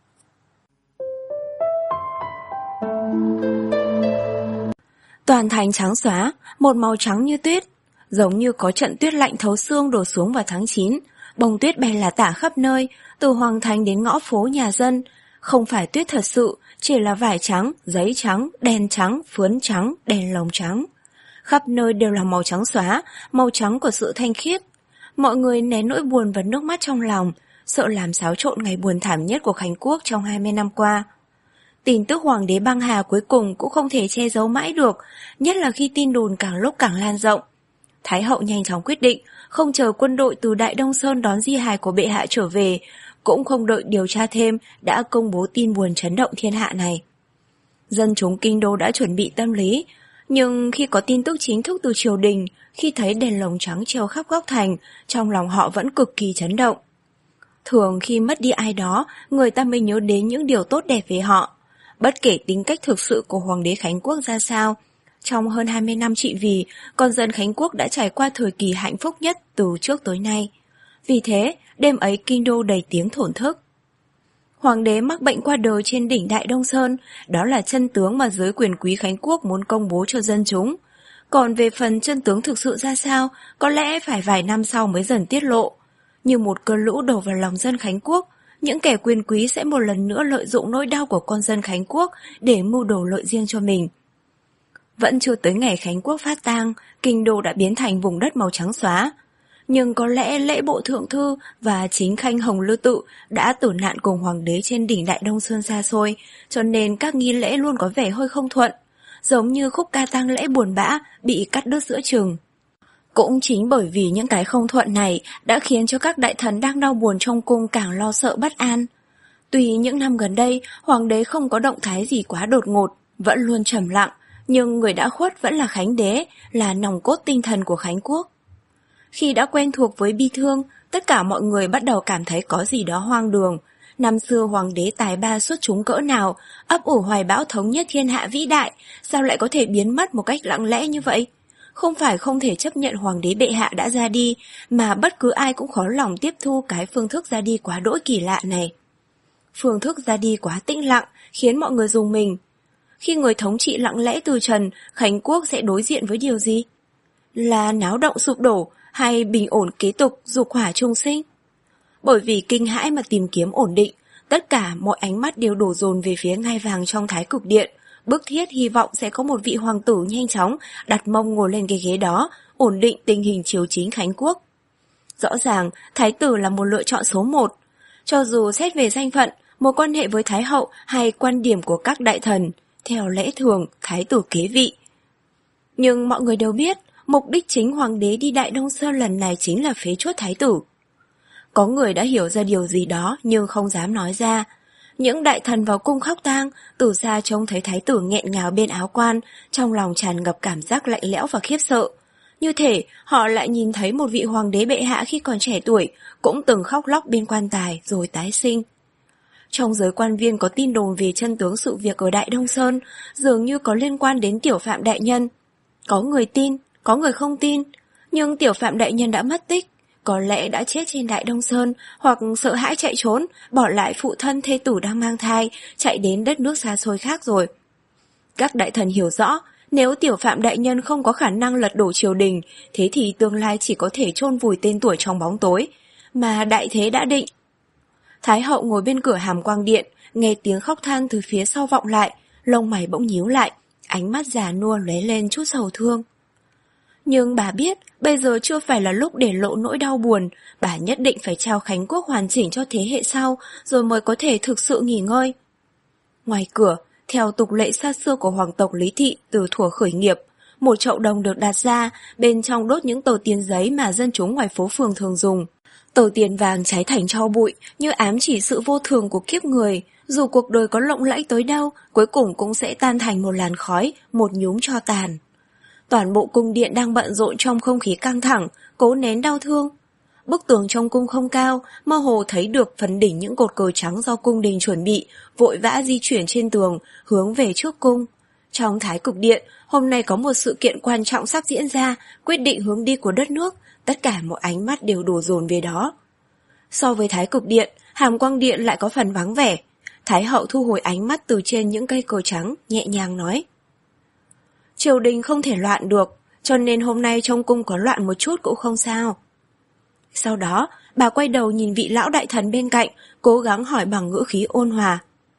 Toàn thành trắng xóa, một màu trắng như tuyết, giống như có trận tuyết lạnh thấu xương đổ xuống vào tháng chín. Bông tuyết bay là tả khắp nơi, từ hoàng thành đến ngõ phố nhà dân. Không phải tuyết thật sự, chỉ là vải trắng, giấy trắng, đèn trắng, phướn trắng, đèn lồng trắng. Khắp nơi đều là màu trắng xóa, màu trắng của sự thanh khiết. Mọi người nén nỗi buồn và nước mắt trong lòng, sợ làm xáo trộn ngày buồn thảm nhất của Khánh Quốc trong hai mươi năm qua. Tin tức hoàng đế băng hà cuối cùng cũng không thể che giấu mãi được, nhất là khi tin đồn càng lúc càng lan rộng. Thái hậu nhanh chóng quyết định, không chờ quân đội từ Đại Đông Sơn đón di hài của bệ hạ trở về, cũng không đợi điều tra thêm, đã công bố tin buồn chấn động thiên hạ này. Dân chúng kinh đô đã chuẩn bị tâm lý, nhưng khi có tin tức chính thức từ triều đình, khi thấy đèn lồng trắng treo khắp góc thành, trong lòng họ vẫn cực kỳ chấn động. Thường khi mất đi ai đó, người ta mới nhớ đến những điều tốt đẹp về họ. Bất kể tính cách thực sự của Hoàng đế Khánh Quốc ra sao, trong hơn hai mươi năm trị vì, con dân Khánh Quốc đã trải qua thời kỳ hạnh phúc nhất từ trước tới nay. Vì thế, đêm ấy kinh đô đầy tiếng thổn thức. Hoàng đế mắc bệnh qua đời trên đỉnh Đại Đông Sơn, đó là chân tướng mà giới quyền quý Khánh Quốc muốn công bố cho dân chúng. Còn về phần chân tướng thực sự ra sao, có lẽ phải vài năm sau mới dần tiết lộ. Như một cơn lũ đổ vào lòng dân Khánh Quốc, những kẻ quyền quý sẽ một lần nữa lợi dụng nỗi đau của con dân Khánh Quốc để mưu đồ lợi riêng cho mình. Vẫn chưa tới ngày Khánh Quốc phát tang, kinh đô đã biến thành vùng đất màu trắng xóa. Nhưng có lẽ lễ bộ thượng thư và chính khanh Hồng Lư Tự đã tử nạn cùng hoàng đế trên đỉnh Đại Đông Sơn xa xôi, cho nên các nghi lễ luôn có vẻ hơi không thuận, giống như khúc ca tang lễ buồn bã bị cắt đứt giữa chừng. Cũng chính bởi vì những cái không thuận này đã khiến cho các đại thần đang đau buồn trong cung càng lo sợ bất an. Tuy những năm gần đây, hoàng đế không có động thái gì quá đột ngột, vẫn luôn trầm lặng, nhưng người đã khuất vẫn là Khánh đế, là nòng cốt tinh thần của Khánh quốc. Khi đã quen thuộc với bi thương, tất cả mọi người bắt đầu cảm thấy có gì đó hoang đường. Năm xưa hoàng đế tài ba xuất chúng cỡ nào, ấp ủ hoài bão thống nhất thiên hạ vĩ đại, sao lại có thể biến mất một cách lặng lẽ như vậy? Không phải không thể chấp nhận hoàng đế bệ hạ đã ra đi, mà bất cứ ai cũng khó lòng tiếp thu cái phương thức ra đi quá đỗi kỳ lạ này. Phương thức ra đi quá tĩnh lặng, khiến mọi người rùng mình. Khi người thống trị lặng lẽ từ trần, Khánh quốc sẽ đối diện với điều gì? Là náo động sụp đổ, hay bình ổn kế tục dục hỏa trung sinh? Bởi vì kinh hãi mà tìm kiếm ổn định, tất cả mọi ánh mắt đều đổ dồn về phía ngai vàng trong Thái Cực Điện, bức thiết hy vọng sẽ có một vị hoàng tử nhanh chóng đặt mông ngồi lên cái ghế đó, ổn định tình hình triều chính Khánh quốc. Rõ ràng, Thái tử là một lựa chọn số một. Cho dù xét về danh phận, mối quan hệ với Thái hậu hay quan điểm của các đại thần, theo lẽ thường, Thái tử kế vị. Nhưng mọi người đều biết, mục đích chính hoàng đế đi Đại Đông Sơn lần này chính là phế truất Thái tử. Có người đã hiểu ra điều gì đó nhưng không dám nói ra. Những đại thần vào cung khóc tang, từ xa trông thấy Thái tử nghẹn ngào bên áo quan, trong lòng tràn ngập cảm giác lạnh lẽo và khiếp sợ. Như thể họ lại nhìn thấy một vị hoàng đế bệ hạ khi còn trẻ tuổi, cũng từng khóc lóc bên quan tài rồi tái sinh. Trong giới quan viên có tin đồn về chân tướng sự việc ở Đại Đông Sơn, dường như có liên quan đến Tiểu Phạm đại nhân. Có người tin, có người không tin, nhưng Tiểu Phạm đại nhân đã mất tích, có lẽ đã chết trên Đại Đông Sơn, hoặc sợ hãi chạy trốn, bỏ lại phụ thân thê tử đang mang thai, chạy đến đất nước xa xôi khác rồi. Các đại thần hiểu rõ, nếu Tiểu Phạm đại nhân không có khả năng lật đổ triều đình, thế thì tương lai chỉ có thể chôn vùi tên tuổi trong bóng tối, mà đại thế đã định. Thái hậu ngồi bên cửa Hàm Quang Điện, nghe tiếng khóc than từ phía sau vọng lại, lông mày bỗng nhíu lại, ánh mắt già nua lóe lên chút sầu thương. Nhưng bà biết, bây giờ chưa phải là lúc để lộ nỗi đau buồn, bà nhất định phải trao Khánh quốc hoàn chỉnh cho thế hệ sau, rồi mới có thể thực sự nghỉ ngơi. Ngoài cửa, theo tục lệ xa xưa của hoàng tộc Lý Thị từ thuở khởi nghiệp, một chậu đồng được đặt ra, bên trong đốt những tờ tiền giấy mà dân chúng ngoài phố phường thường dùng. Tờ tiền vàng cháy thành tro bụi, như ám chỉ sự vô thường của kiếp người, dù cuộc đời có lộng lẫy tới đâu, cuối cùng cũng sẽ tan thành một làn khói, một nhúm tro tàn. Toàn bộ cung điện đang bận rộn trong không khí căng thẳng, cố nén đau thương. Bức tường trong cung không cao, mơ hồ thấy được phần đỉnh những cột cờ trắng do cung đình chuẩn bị, vội vã di chuyển trên tường, hướng về trước cung. Trong Thái Cực Điện, hôm nay có một sự kiện quan trọng sắp diễn ra, quyết định hướng đi của đất nước, tất cả mọi ánh mắt đều đổ dồn về đó. So với Thái Cực Điện, Hàm Quang Điện lại có phần vắng vẻ. Thái hậu thu hồi ánh mắt từ trên những cây cờ trắng, nhẹ nhàng nói: triều đình không thể loạn được, cho nên hôm nay trong cung có loạn một chút cũng không sao. Sau đó, bà quay đầu nhìn vị lão đại thần bên cạnh, cố gắng hỏi bằng ngữ khí ôn hòa.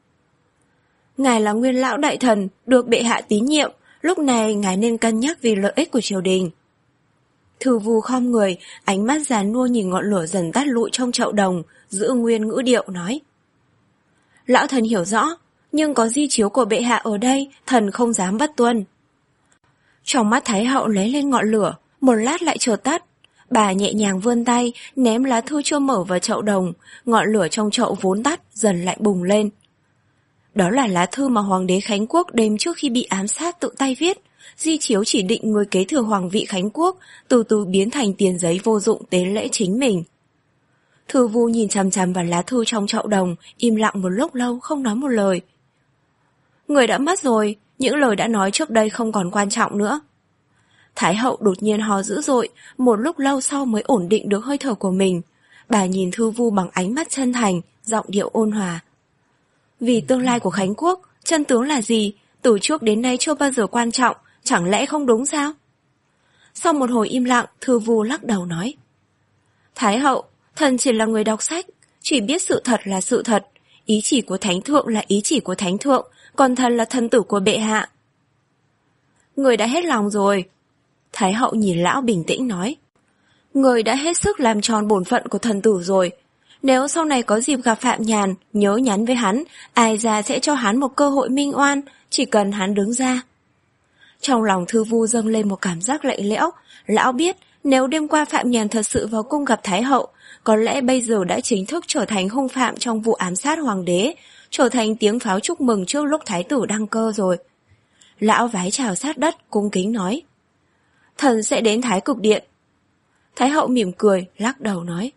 Ngài là nguyên lão đại thần, được bệ hạ tín nhiệm, lúc này ngài nên cân nhắc vì lợi ích của triều đình. Thư Vu khom người, ánh mắt già nua nhìn ngọn lửa dần tắt lụi trong chậu đồng, giữ nguyên ngữ điệu nói: lão thần hiểu rõ, nhưng có di chiếu của bệ hạ ở đây, thần không dám bất tuân. Trong mắt Thái hậu lấy lên ngọn lửa, một lát lại chợt tắt. Bà nhẹ nhàng vươn tay, ném lá thư chưa mở vào chậu đồng, ngọn lửa trong chậu vốn tắt, dần lại bùng lên. Đó là lá thư mà Hoàng đế Khánh quốc đêm trước khi bị ám sát tự tay viết, di chiếu chỉ định người kế thừa hoàng vị Khánh quốc, từ từ biến thành tiền giấy vô dụng tế lễ chính mình. Thư Vu nhìn chằm chằm vào lá thư trong chậu đồng, im lặng một lúc lâu không nói một lời. Người đã mất rồi, những lời đã nói trước đây không còn quan trọng nữa. Thái hậu đột nhiên ho dữ dội, một lúc lâu sau mới ổn định được hơi thở của mình. Bà nhìn Thư Vu bằng ánh mắt chân thành, giọng điệu ôn hòa. Vì tương lai của Khánh quốc, chân tướng là gì, từ trước đến nay chưa bao giờ quan trọng, chẳng lẽ không đúng sao? Sau một hồi im lặng, Thư Vu lắc đầu nói: Thái hậu, thần chỉ là người đọc sách, chỉ biết sự thật là sự thật, ý chỉ của thánh thượng là ý chỉ của thánh thượng, còn thần là thần tử của bệ hạ. Người đã hết lòng rồi. Thái hậu nhìn lão bình tĩnh nói: Người đã hết sức làm tròn bổn phận của thần tử rồi. Nếu sau này có dịp gặp Phạm Nhàn, nhớ nhắn với hắn, ai ra sẽ cho hắn một cơ hội minh oan, chỉ cần hắn đứng ra. Trong lòng Thư Vu dâng lên một cảm giác lạnh lẽo, lão biết Nếu đêm qua Phạm Nhàn thật sự vào cung gặp Thái hậu, có lẽ bây giờ đã chính thức trở thành hung phạm trong vụ ám sát hoàng đế, trở thành tiếng pháo chúc mừng trước lúc thái tử đăng cơ rồi. Lão vái chào sát đất, cung kính nói: Thần sẽ đến Thái Cực Điện. Thái hậu mỉm cười, lắc đầu nói: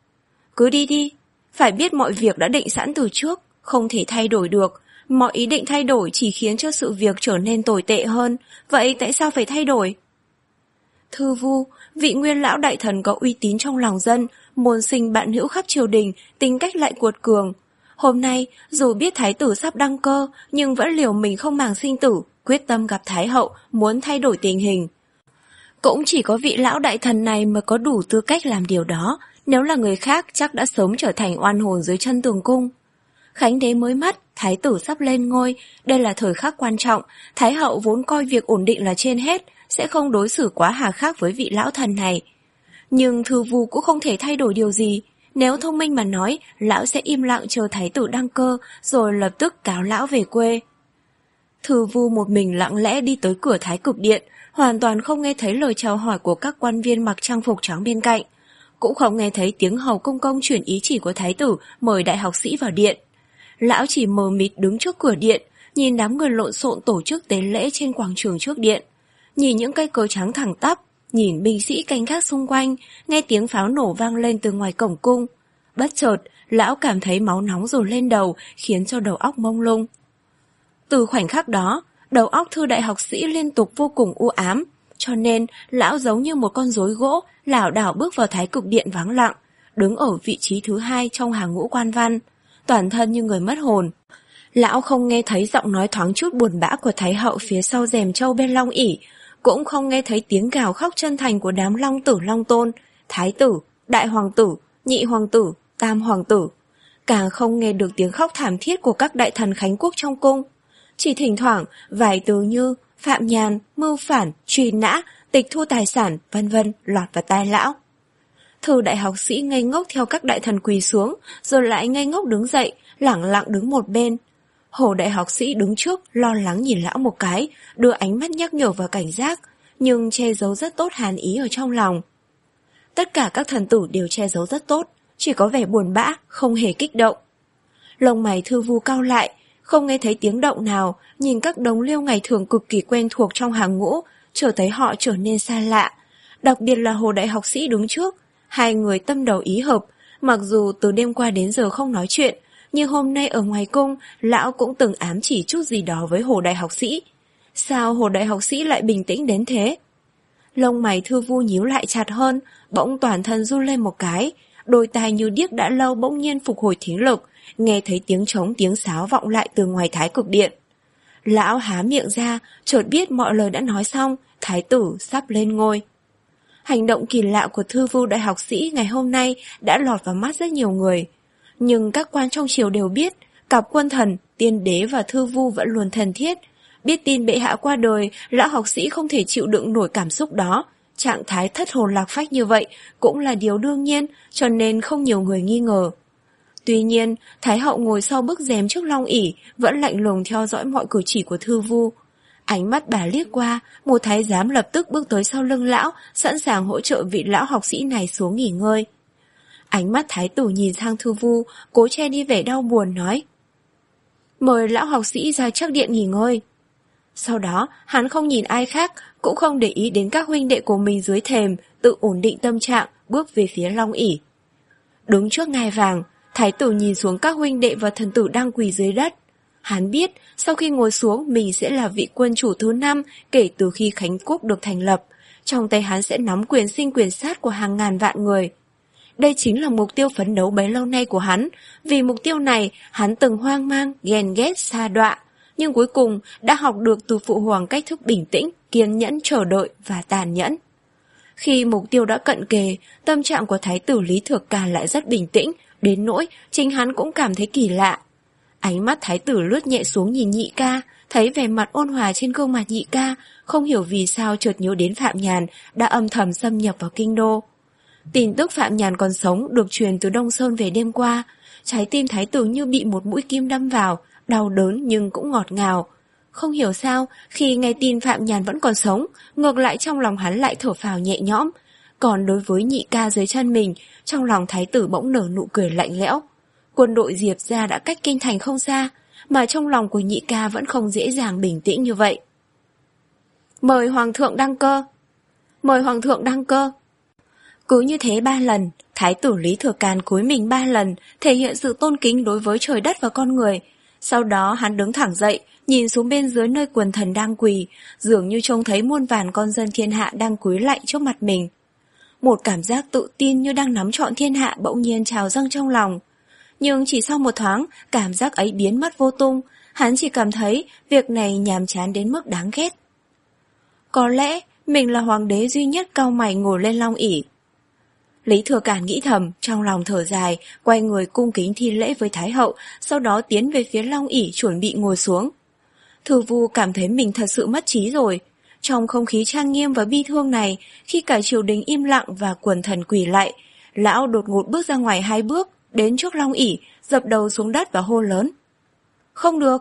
Cứ đi đi, phải biết mọi việc đã định sẵn từ trước, không thể thay đổi được. Mọi ý định thay đổi chỉ khiến cho sự việc trở nên tồi tệ hơn, vậy tại sao phải thay đổi? Thư Vu, vị nguyên lão đại thần có uy tín trong lòng dân, môn sinh bạn hữu khắp triều đình, tính cách lại cuột cường. Hôm nay, dù biết thái tử sắp đăng cơ, nhưng vẫn liều mình không màng sinh tử, quyết tâm gặp Thái hậu, muốn thay đổi tình hình. Cũng chỉ có vị lão đại thần này mới có đủ tư cách làm điều đó, nếu là người khác chắc đã sớm trở thành oan hồn dưới chân tường cung. Khánh đế mới mất, thái tử sắp lên ngôi, đây là thời khắc quan trọng, Thái hậu vốn coi việc ổn định là trên hết, sẽ không đối xử quá hà khắc với vị lão thần này. Nhưng Thư Vu cũng không thể thay đổi điều gì, nếu thông minh mà nói, lão sẽ im lặng chờ thái tử đăng cơ, rồi lập tức cáo lão về quê. Thư Vu một mình lặng lẽ đi tới cửa Thái Cực Điện, hoàn toàn không nghe thấy lời chào hỏi của các quan viên mặc trang phục trắng bên cạnh, cũng không nghe thấy tiếng hầu công công truyền ý chỉ của thái tử mời đại học sĩ vào điện. Lão chỉ mờ mịt đứng trước cửa điện, nhìn đám người lộn xộn tổ chức tế lễ trên quảng trường trước điện, nhìn những cây cờ trắng thẳng tắp, nhìn binh sĩ canh gác xung quanh, nghe tiếng pháo nổ vang lên từ ngoài cổng cung. Bất chợt, lão cảm thấy máu nóng dồn lên đầu, khiến cho đầu óc mông lung. Từ khoảnh khắc đó, đầu óc Thư đại học sĩ liên tục vô cùng u ám, cho nên lão giống như một con rối gỗ, lảo đảo bước vào Thái Cực Điện vắng lặng, đứng ở vị trí thứ hai trong hàng ngũ quan văn, toàn thân như người mất hồn. Lão không nghe thấy giọng nói thoáng chút buồn bã của Thái hậu phía sau rèm trâu bên long ỷ, cũng không nghe thấy tiếng gào khóc chân thành của đám long tử long tôn, thái tử, đại hoàng tử, nhị hoàng tử, tam hoàng tử. Càng không nghe được tiếng khóc thảm thiết của các đại thần Khánh quốc trong cung. Chỉ thỉnh thoảng vài từ như phạm nhàn, mưu phản, truy nã, tịch thu tài sản, vân vân lọt vào tai lão. Thư đại học sĩ ngây ngốc theo các đại thần quỳ xuống, rồi lại ngây ngốc đứng dậy, lẳng lặng đứng một bên. Hồ đại học sĩ đứng trước, lo lắng nhìn lão một cái, đưa ánh mắt nhắc nhở và cảnh giác, nhưng che giấu rất tốt hàn ý ở trong lòng. Tất cả các thần tử đều che giấu rất tốt, chỉ có vẻ buồn bã, không hề kích động. Lông mày Thư Vu cau lại, không nghe thấy tiếng động nào, nhìn các đống liêu ngày thường cực kỳ quen thuộc trong hàng ngũ, trở thấy họ trở nên xa lạ. Đặc biệt là Hồ đại học sĩ đứng trước, hai người tâm đầu ý hợp, mặc dù từ đêm qua đến giờ không nói chuyện, nhưng hôm nay ở ngoài cung, lão cũng từng ám chỉ chút gì đó với Hồ đại học sĩ. Sao Hồ đại học sĩ lại bình tĩnh đến thế? Lông mày Thư Vu nhíu lại chặt hơn, bỗng toàn thân run lên một cái, đôi tai như điếc đã lâu bỗng nhiên phục hồi thính lực, nghe thấy tiếng trống tiếng sáo vọng lại từ ngoài Thái Cực Điện. Lão há miệng ra, chợt biết mọi lời đã nói xong, thái tử sắp lên ngôi. Hành động kỳ lạ của Thư Vu đại học sĩ ngày hôm nay đã lọt vào mắt rất nhiều người. Nhưng các quan trong triều đều biết, cặp quân thần, tiên đế và Thư Vu vẫn luôn thân thiết. Biết tin bệ hạ qua đời, lão học sĩ không thể chịu đựng nổi cảm xúc đó. Trạng thái thất hồn lạc phách như vậy cũng là điều đương nhiên, cho nên không nhiều người nghi ngờ. Tuy nhiên, Thái hậu ngồi sau bức rèm trước long ỷ vẫn lạnh lùng theo dõi mọi cử chỉ của Thư Vu. Ánh mắt bà liếc qua, một thái giám lập tức bước tới sau lưng lão, sẵn sàng hỗ trợ vị lão học sĩ này xuống nghỉ ngơi. Ánh mắt thái tử nhìn sang Thư Vu, cố che đi vẻ đau buồn nói: Mời lão học sĩ ra trước điện nghỉ ngơi. Sau đó, hắn không nhìn ai khác, cũng không để ý đến các huynh đệ của mình dưới thềm, tự ổn định tâm trạng, bước về phía long ỷ. Đứng trước ngai vàng, thái tử nhìn xuống các huynh đệ và thần tử đang quỳ dưới đất. Hắn biết, sau khi ngồi xuống, mình sẽ là vị quân chủ thứ năm kể từ khi Khánh quốc được thành lập. Trong tay hắn sẽ nắm quyền sinh quyền sát của hàng ngàn vạn người. Đây chính là mục tiêu phấn đấu bấy lâu nay của hắn. Vì mục tiêu này, hắn từng hoang mang, ghen ghét, sa đọa, nhưng cuối cùng đã học được từ phụ hoàng cách thức bình tĩnh, kiên nhẫn, chờ đợi và tàn nhẫn. Khi mục tiêu đã cận kề, tâm trạng của thái tử Lý Thược Càn lại rất bình tĩnh, đến nỗi chính hắn cũng cảm thấy kỳ lạ. Ánh mắt thái tử lướt nhẹ xuống nhìn nhị ca, thấy vẻ mặt ôn hòa trên gương mặt nhị ca, không hiểu vì sao chợt nhớ đến Phạm Nhàn đã âm thầm xâm nhập vào kinh đô. Tin tức Phạm Nhàn còn sống được truyền từ Đông Sơn về đêm qua, trái tim thái tử như bị một mũi kim đâm vào, đau đớn nhưng cũng ngọt ngào. Không hiểu sao, khi nghe tin Phạm Nhàn vẫn còn sống, ngược lại trong lòng hắn lại thở phào nhẹ nhõm, Còn đối với nhị ca dưới chân mình, trong lòng thái tử bỗng nở nụ cười lạnh lẽo. Quân đội Diệp gia đã cách kinh thành không xa, mà trong lòng của nhị ca vẫn không dễ dàng bình tĩnh như vậy. Mời hoàng thượng đăng cơ. Mời hoàng thượng đăng cơ. Cứ như thế ba lần, thái tử Lý Thừa Càn cúi mình ba lần, thể hiện sự tôn kính đối với trời đất và con người. Sau đó hắn đứng thẳng dậy, nhìn xuống bên dưới nơi quần thần đang quỳ, dường như trông thấy muôn vàn con dân thiên hạ đang cúi lạy trước mặt mình. Một cảm giác tự tin như đang nắm trọn thiên hạ bỗng nhiên trào dâng trong lòng. Nhưng chỉ sau một thoáng, cảm giác ấy biến mất vô tung, hắn chỉ cảm thấy việc này nhàm chán đến mức đáng ghét. Có lẽ mình là hoàng đế duy nhất cau mày ngồi lên long ỷ. Lý Thừa Càn nghĩ thầm, trong lòng thở dài, quay người cung kính thi lễ với Thái hậu, sau đó tiến về phía long ỷ chuẩn bị ngồi xuống. Thư Vu cảm thấy mình thật sự mất trí rồi. Trong không khí trang nghiêm và bi thương này, khi cả triều đình im lặng và quần thần quỳ lạy, lão đột ngột bước ra ngoài hai bước, đến trước long ỷ, dập đầu xuống đất và hô lớn. Không được.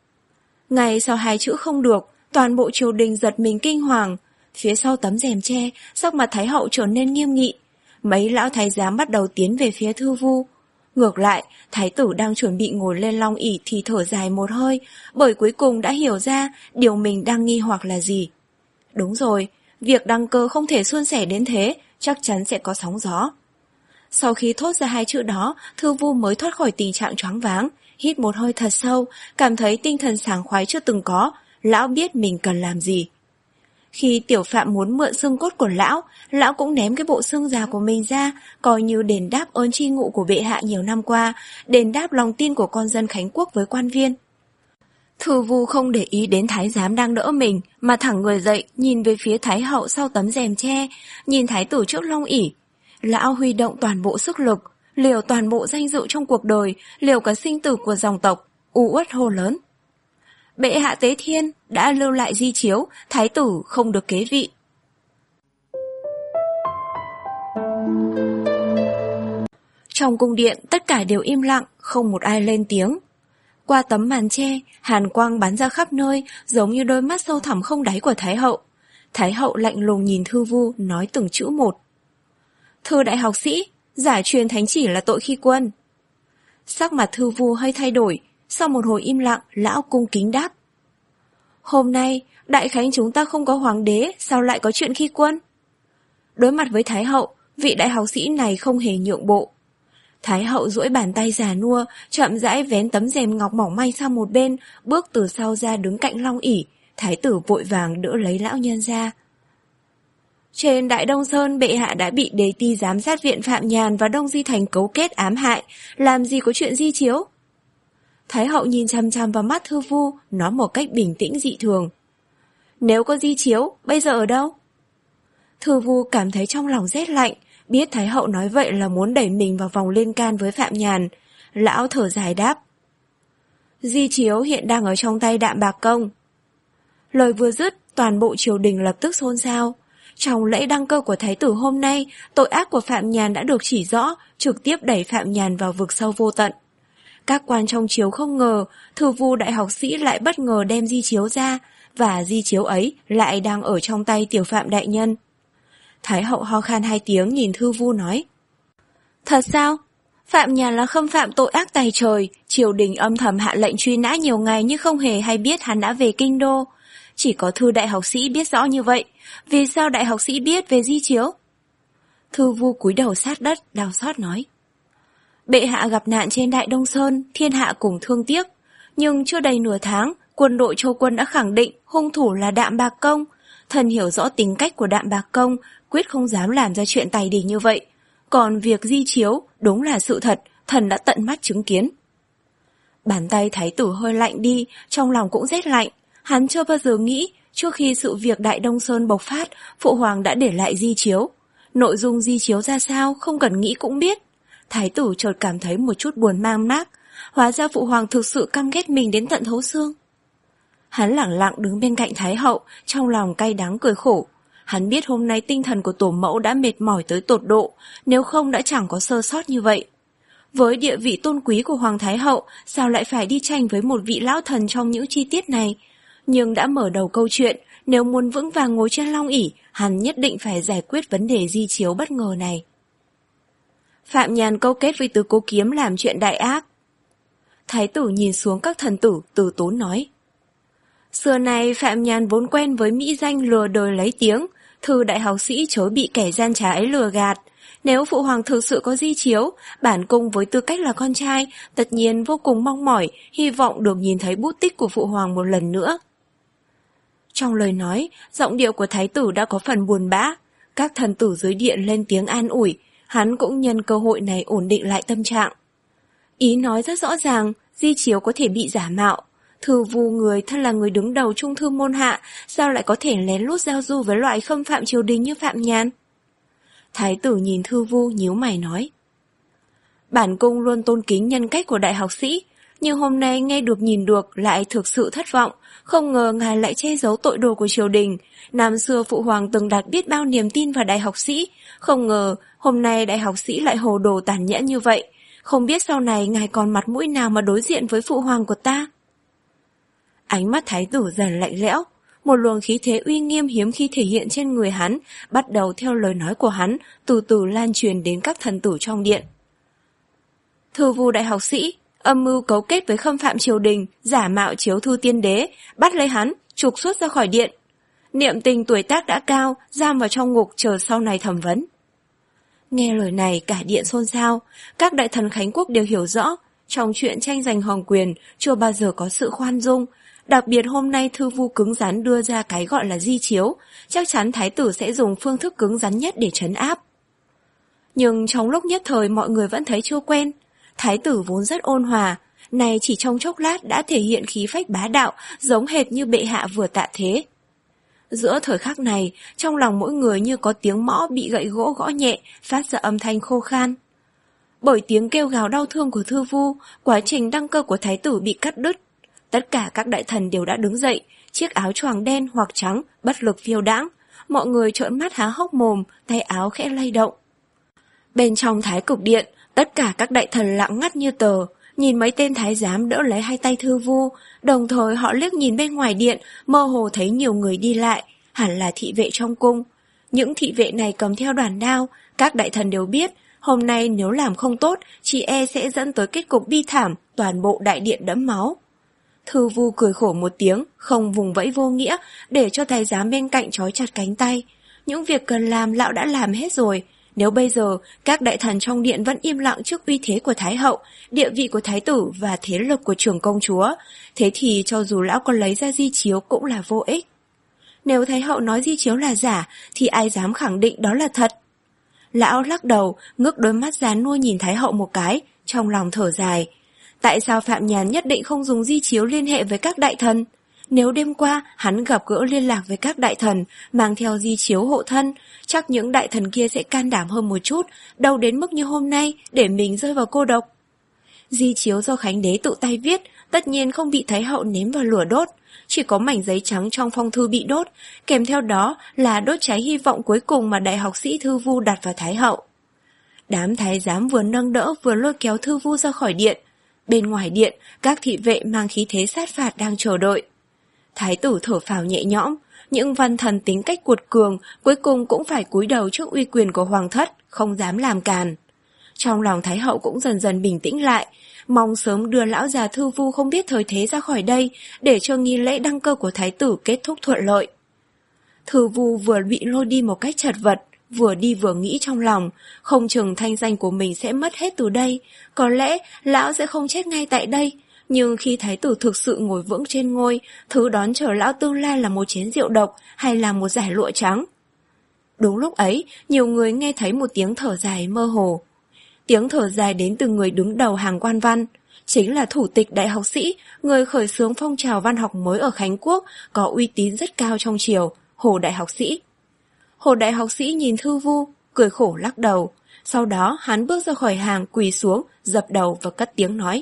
Ngay sau hai chữ không được, toàn bộ triều đình giật mình kinh hoàng. Phía sau tấm rèm tre, sắc mặt Thái hậu trở nên nghiêm nghị. Mấy lão thái giám bắt đầu tiến về phía Thư Vu. Ngược lại, thái tử đang chuẩn bị ngồi lên long ỷ thì thở dài một hơi, bởi cuối cùng đã hiểu ra điều mình đang nghi hoặc là gì. Đúng rồi, việc đăng cơ không thể suôn sẻ đến thế, chắc chắn sẽ có sóng gió. Sau khi thốt ra hai chữ đó, Thư Vu mới thoát khỏi tình trạng choáng váng, hít một hơi thật sâu, cảm thấy tinh thần sảng khoái chưa từng có, lão biết mình cần làm gì. Khi Tiểu Phạm muốn mượn xương cốt của lão, lão cũng ném cái bộ xương già của mình ra, coi như đền đáp ơn tri ngụ của bệ hạ nhiều năm qua, đền đáp lòng tin của con dân Khánh Quốc với quan viên. Thư Vu không để ý đến thái giám đang đỡ mình, mà thẳng người dậy, nhìn về phía Thái hậu sau tấm rèm tre, nhìn thái tử trước long ỷ. Lão huy động toàn bộ sức lực, liều toàn bộ danh dự trong cuộc đời, liều cả sinh tử của dòng tộc, u uất hô lớn. Bệ hạ Tế Thiên đã lưu lại di chiếu, thái tử không được kế vị. Trong cung điện, tất cả đều im lặng, không một ai lên tiếng. Qua tấm màn tre, hàn quang bắn ra khắp nơi, giống như đôi mắt sâu thẳm không đáy của Thái hậu. Thái hậu lạnh lùng nhìn Thư Vu, nói từng chữ một. Thưa đại học sĩ, giả truyền thánh chỉ là tội khi quân. Sắc mặt Thư Vu hơi thay đổi, sau một hồi im lặng, lão cung kính đáp. Hôm nay, đại khánh chúng ta không có hoàng đế, sao lại có chuyện khi quân? Đối mặt với Thái hậu, vị đại học sĩ này không hề nhượng bộ. Thái hậu duỗi bàn tay già nua, chậm rãi vén tấm rèm ngọc mỏng manh sang một bên, bước từ sau ra đứng cạnh long ỷ. Thái tử vội vàng đỡ lấy lão nhân ra. Trên Đại Đông Sơn, bệ hạ đã bị đế ti giám sát viện Phạm Nhàn và Đông Di Thành cấu kết ám hại, làm gì có chuyện di chiếu? Thái hậu nhìn chằm chằm vào mắt Thư Vu, nói một cách bình tĩnh dị thường. Nếu có di chiếu, bây giờ ở đâu? Thư Vu cảm thấy trong lòng rét lạnh, biết Thái hậu nói vậy là muốn đẩy mình vào vòng liên can với Phạm Nhàn. Lão thở dài đáp. Di chiếu hiện đang ở trong tay Đạm Bạc Công. Lời vừa dứt, toàn bộ triều đình lập tức xôn xao. Trong lễ đăng cơ của thái tử hôm nay, tội ác của Phạm Nhàn đã được chỉ rõ, trực tiếp đẩy Phạm Nhàn vào vực sâu vô tận. Các quan trong triều không ngờ, Thư Vu đại học sĩ lại bất ngờ đem di chiếu ra, và di chiếu ấy lại đang ở trong tay Tiểu Phạm đại nhân. Thái hậu ho khan hai tiếng nhìn Thư Vu nói. Thật sao? Phạm Nhàn là khâm phạm tội ác tày trời, triều đình âm thầm hạ lệnh truy nã nhiều ngày nhưng không hề hay biết hắn đã về kinh đô. Chỉ có Thư đại học sĩ biết rõ như vậy, vì sao đại học sĩ biết về di chiếu? Thư Vu cúi đầu sát đất, đau xót nói. Bệ hạ gặp nạn trên Đại Đông Sơn, thiên hạ cùng thương tiếc, nhưng chưa đầy nửa tháng, quân đội Châu Quân đã khẳng định hung thủ là Đạm Bạc Công. Thần hiểu rõ tính cách của Đạm Bạc Công, quyết không dám làm ra chuyện tày đình như vậy. Còn việc di chiếu, đúng là sự thật, thần đã tận mắt chứng kiến. Bàn tay thái tử hơi lạnh đi, trong lòng cũng rét lạnh. Hắn chưa bao giờ nghĩ, trước khi sự việc Đại Đông Sơn bộc phát, Phụ Hoàng đã để lại di chiếu. Nội dung di chiếu ra sao, không cần nghĩ cũng biết. Thái tử chợt cảm thấy một chút buồn mang mác, hóa ra Phụ Hoàng thực sự căm ghét mình đến tận thấu xương. Hắn lẳng lặng đứng bên cạnh Thái hậu, trong lòng cay đắng cười khổ. Hắn biết hôm nay tinh thần của tổ mẫu đã mệt mỏi tới tột độ, nếu không đã chẳng có sơ sót như vậy. Với địa vị tôn quý của Hoàng Thái hậu, sao lại phải đi tranh với một vị lão thần trong những chi tiết này? Nhưng đã mở đầu câu chuyện, nếu muốn vững vàng ngồi trên long ỷ, hắn nhất định phải giải quyết vấn đề di chiếu bất ngờ này. Phạm Nhàn câu kết với Tứ Cố Kiếm làm chuyện đại ác. Thái tử nhìn xuống các thần tử, từ tốn nói. Xưa nay Phạm Nhàn vốn quen với mỹ danh lừa đời lấy tiếng, thư đại học sĩ chớ bị kẻ gian trá ấy lừa gạt. Nếu phụ hoàng thực sự có di chiếu, bản cung với tư cách là con trai, tất nhiên vô cùng mong mỏi, hy vọng được nhìn thấy bút tích của phụ hoàng một lần nữa. Trong lời nói, giọng điệu của thái tử đã có phần buồn bã. Các thần tử dưới điện lên tiếng an ủi, hắn cũng nhân cơ hội này ổn định lại tâm trạng. Ý nói rất rõ ràng, di chiếu có thể bị giả mạo. Thư Vu người thân là người đứng đầu trung thư môn hạ, sao lại có thể lén lút giao du với loại khâm phạm triều đình như Phạm Nhàn? Thái tử nhìn Thư Vu nhíu mày nói. Bản cung luôn tôn kính nhân cách của đại học sĩ, nhưng hôm nay nghe được nhìn được lại thực sự thất vọng, không ngờ ngài lại che giấu tội đồ của triều đình. Năm xưa phụ hoàng từng đặt biết bao niềm tin vào đại học sĩ, không ngờ hôm nay đại học sĩ lại hồ đồ tàn nhẫn như vậy. Không biết sau này ngài còn mặt mũi nào mà đối diện với phụ hoàng của ta? Ánh mắt thái tử dần lạnh lẽo, một luồng khí thế uy nghiêm hiếm khi thể hiện trên người hắn, bắt đầu theo lời nói của hắn, từ từ lan truyền đến các thần tử trong điện. Thư Vu đại học sĩ, âm mưu cấu kết với khâm phạm triều đình, giả mạo chiếu thư tiên đế, bắt lấy hắn, trục xuất ra khỏi điện. Niệm Tình tuổi tác đã cao, giam vào trong ngục chờ sau này thẩm vấn. Nghe lời này cả điện xôn xao, các đại thần Khánh Quốc đều hiểu rõ, trong chuyện tranh giành hoàng quyền chưa bao giờ có sự khoan dung. Đặc biệt hôm nay Thư Vu cứng rắn đưa ra cái gọi là di chiếu, chắc chắn thái tử sẽ dùng phương thức cứng rắn nhất để trấn áp. Nhưng trong lúc nhất thời mọi người vẫn thấy chưa quen. Thái tử vốn rất ôn hòa, này chỉ trong chốc lát đã thể hiện khí phách bá đạo, giống hệt như bệ hạ vừa tạ thế. Giữa thời khắc này, trong lòng mỗi người như có tiếng mõ bị gậy gỗ gõ nhẹ, phát ra âm thanh khô khan. Bởi tiếng kêu gào đau thương của Thư Vu, quá trình đăng cơ của thái tử bị cắt đứt. Tất cả các đại thần đều đã đứng dậy, chiếc áo choàng đen hoặc trắng, bất lực phiêu đãng. Mọi người trợn mắt há hốc mồm, tay áo khẽ lay động. Bên trong thái cực điện, tất cả các đại thần lặng ngắt như tờ, nhìn mấy tên thái giám đỡ lấy hai tay Thư Vu, đồng thời họ liếc nhìn bên ngoài điện, mơ hồ thấy nhiều người đi lại, hẳn là thị vệ trong cung. Những thị vệ này cầm theo đoàn đao, các đại thần đều biết, hôm nay nếu làm không tốt, chỉ e sẽ dẫn tới kết cục bi thảm, toàn bộ đại điện đẫm máu. Thư Vu cười khổ một tiếng, không vùng vẫy vô nghĩa, để cho thái giám bên cạnh trói chặt cánh tay. Những việc cần làm lão đã làm hết rồi. Nếu bây giờ các đại thần trong điện vẫn im lặng trước uy thế của thái hậu, địa vị của thái tử và thế lực của trưởng công chúa, thế thì cho dù lão có lấy ra di chiếu cũng là vô ích. Nếu thái hậu nói di chiếu là giả, thì ai dám khẳng định đó là thật? Lão lắc đầu, ngước đôi mắt già nua nhìn thái hậu một cái, trong lòng thở dài. Tại sao Phạm Nhàn nhất định không dùng di chiếu liên hệ với các đại thần? Nếu đêm qua hắn gặp gỡ liên lạc với các đại thần, mang theo di chiếu hộ thân, chắc những đại thần kia sẽ can đảm hơn một chút, đâu đến mức như hôm nay để mình rơi vào cô độc. Di chiếu do Khánh Đế tự tay viết, tất nhiên không bị thái hậu ném vào lửa đốt, chỉ có mảnh giấy trắng trong phong thư bị đốt, kèm theo đó là đốt cháy hy vọng cuối cùng mà đại học sĩ Thư Vu đặt vào thái hậu. Đám thái giám vừa nâng đỡ vừa lôi kéo Thư Vu ra khỏi điện. Bên ngoài điện, các thị vệ mang khí thế sát phạt đang chờ đợi. Thái tử thở phào nhẹ nhõm, những văn thần tính cách cuột cường cuối cùng cũng phải cúi đầu trước uy quyền của hoàng thất, không dám làm càn. Trong lòng thái hậu cũng dần dần bình tĩnh lại, mong sớm đưa lão già Thư Vu không biết thời thế ra khỏi đây, để cho nghi lễ đăng cơ của thái tử kết thúc thuận lợi. Thư Vu vừa bị lôi đi một cách chật vật, vừa đi vừa nghĩ trong lòng, không chừng thanh danh của mình sẽ mất hết từ đây, có lẽ lão sẽ không chết ngay tại đây, nhưng khi thái tử thực sự ngồi vững trên ngôi, thứ đón chờ lão tương lai là một chén rượu độc hay là một dải lụa trắng. Đúng lúc ấy, nhiều người nghe thấy một tiếng thở dài mơ hồ. Tiếng thở dài đến từ người đứng đầu hàng quan văn, chính là thủ tịch đại học sĩ, người khởi xướng phong trào văn học mới ở Khánh Quốc, có uy tín rất cao trong triều, Hồ đại học sĩ. Hồ đại học sĩ nhìn Thư Vu, cười khổ lắc đầu, sau đó hắn bước ra khỏi hàng quỳ xuống, dập đầu và cất tiếng nói.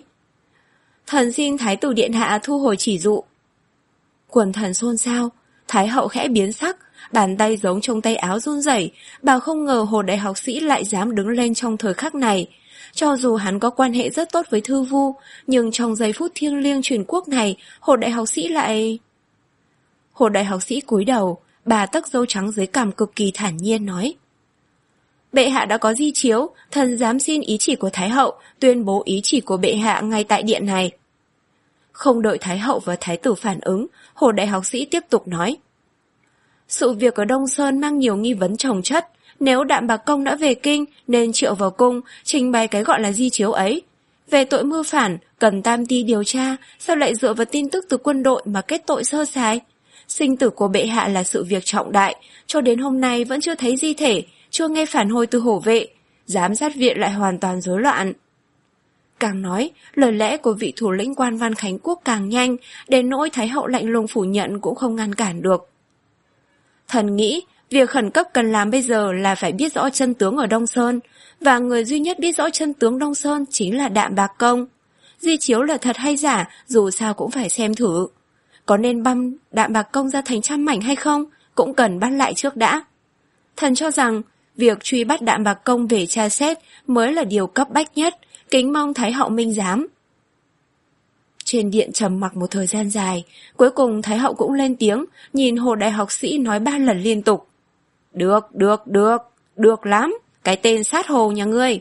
Thần xin thái tử điện hạ thu hồi chỉ dụ. Quần thần xôn xao, thái hậu khẽ biến sắc, bàn tay giống trong tay áo run rẩy, bảo không ngờ Hồ đại học sĩ lại dám đứng lên trong thời khắc này. Cho dù hắn có quan hệ rất tốt với Thư Vu, nhưng trong giây phút thiêng liêng truyền quốc này, Hồ đại học sĩ lại... Hồ đại học sĩ cúi đầu, Bà tấc râu trắng dưới cằm cực kỳ thản nhiên nói: Bệ hạ đã có di chiếu, thần dám xin ý chỉ của Thái hậu, tuyên bố ý chỉ của bệ hạ ngay tại điện này. Không đợi Thái hậu và Thái tử phản ứng, Hồ đại học sĩ tiếp tục nói: Sự việc ở Đông Sơn mang nhiều nghi vấn chồng chất, nếu Đạm Bạc Công đã về kinh nên triệu vào cung, trình bày cái gọi là di chiếu ấy. Về tội mưu phản, cần tam ti điều tra, sao lại dựa vào tin tức từ quân đội mà kết tội sơ sài? Sinh tử của bệ hạ là sự việc trọng đại, cho đến hôm nay vẫn chưa thấy di thể, chưa nghe phản hồi từ hổ vệ, giám sát viện lại hoàn toàn rối loạn. Càng nói, lời lẽ của vị thủ lĩnh quan văn Khánh Quốc càng nhanh, đến nỗi Thái hậu lạnh lùng phủ nhận cũng không ngăn cản được. Thần nghĩ, việc khẩn cấp cần làm bây giờ là phải biết rõ chân tướng ở Đông Sơn, và người duy nhất biết rõ chân tướng Đông Sơn chính là Đạm Bạc Công. Di chiếu là thật hay giả, dù sao cũng phải xem thử. Có nên băm Đạm Bạc Công ra thành trăm mảnh hay không, cũng cần bắt lại trước đã. Thần cho rằng, việc truy bắt Đạm Bạc Công về tra xét mới là điều cấp bách nhất, kính mong Thái hậu minh giám. Trên điện trầm mặc một thời gian dài, cuối cùng Thái hậu cũng lên tiếng, nhìn Hồ đại học sĩ nói ba lần liên tục. Được, được, được, được lắm, cái tên sát hồ nhà ngươi.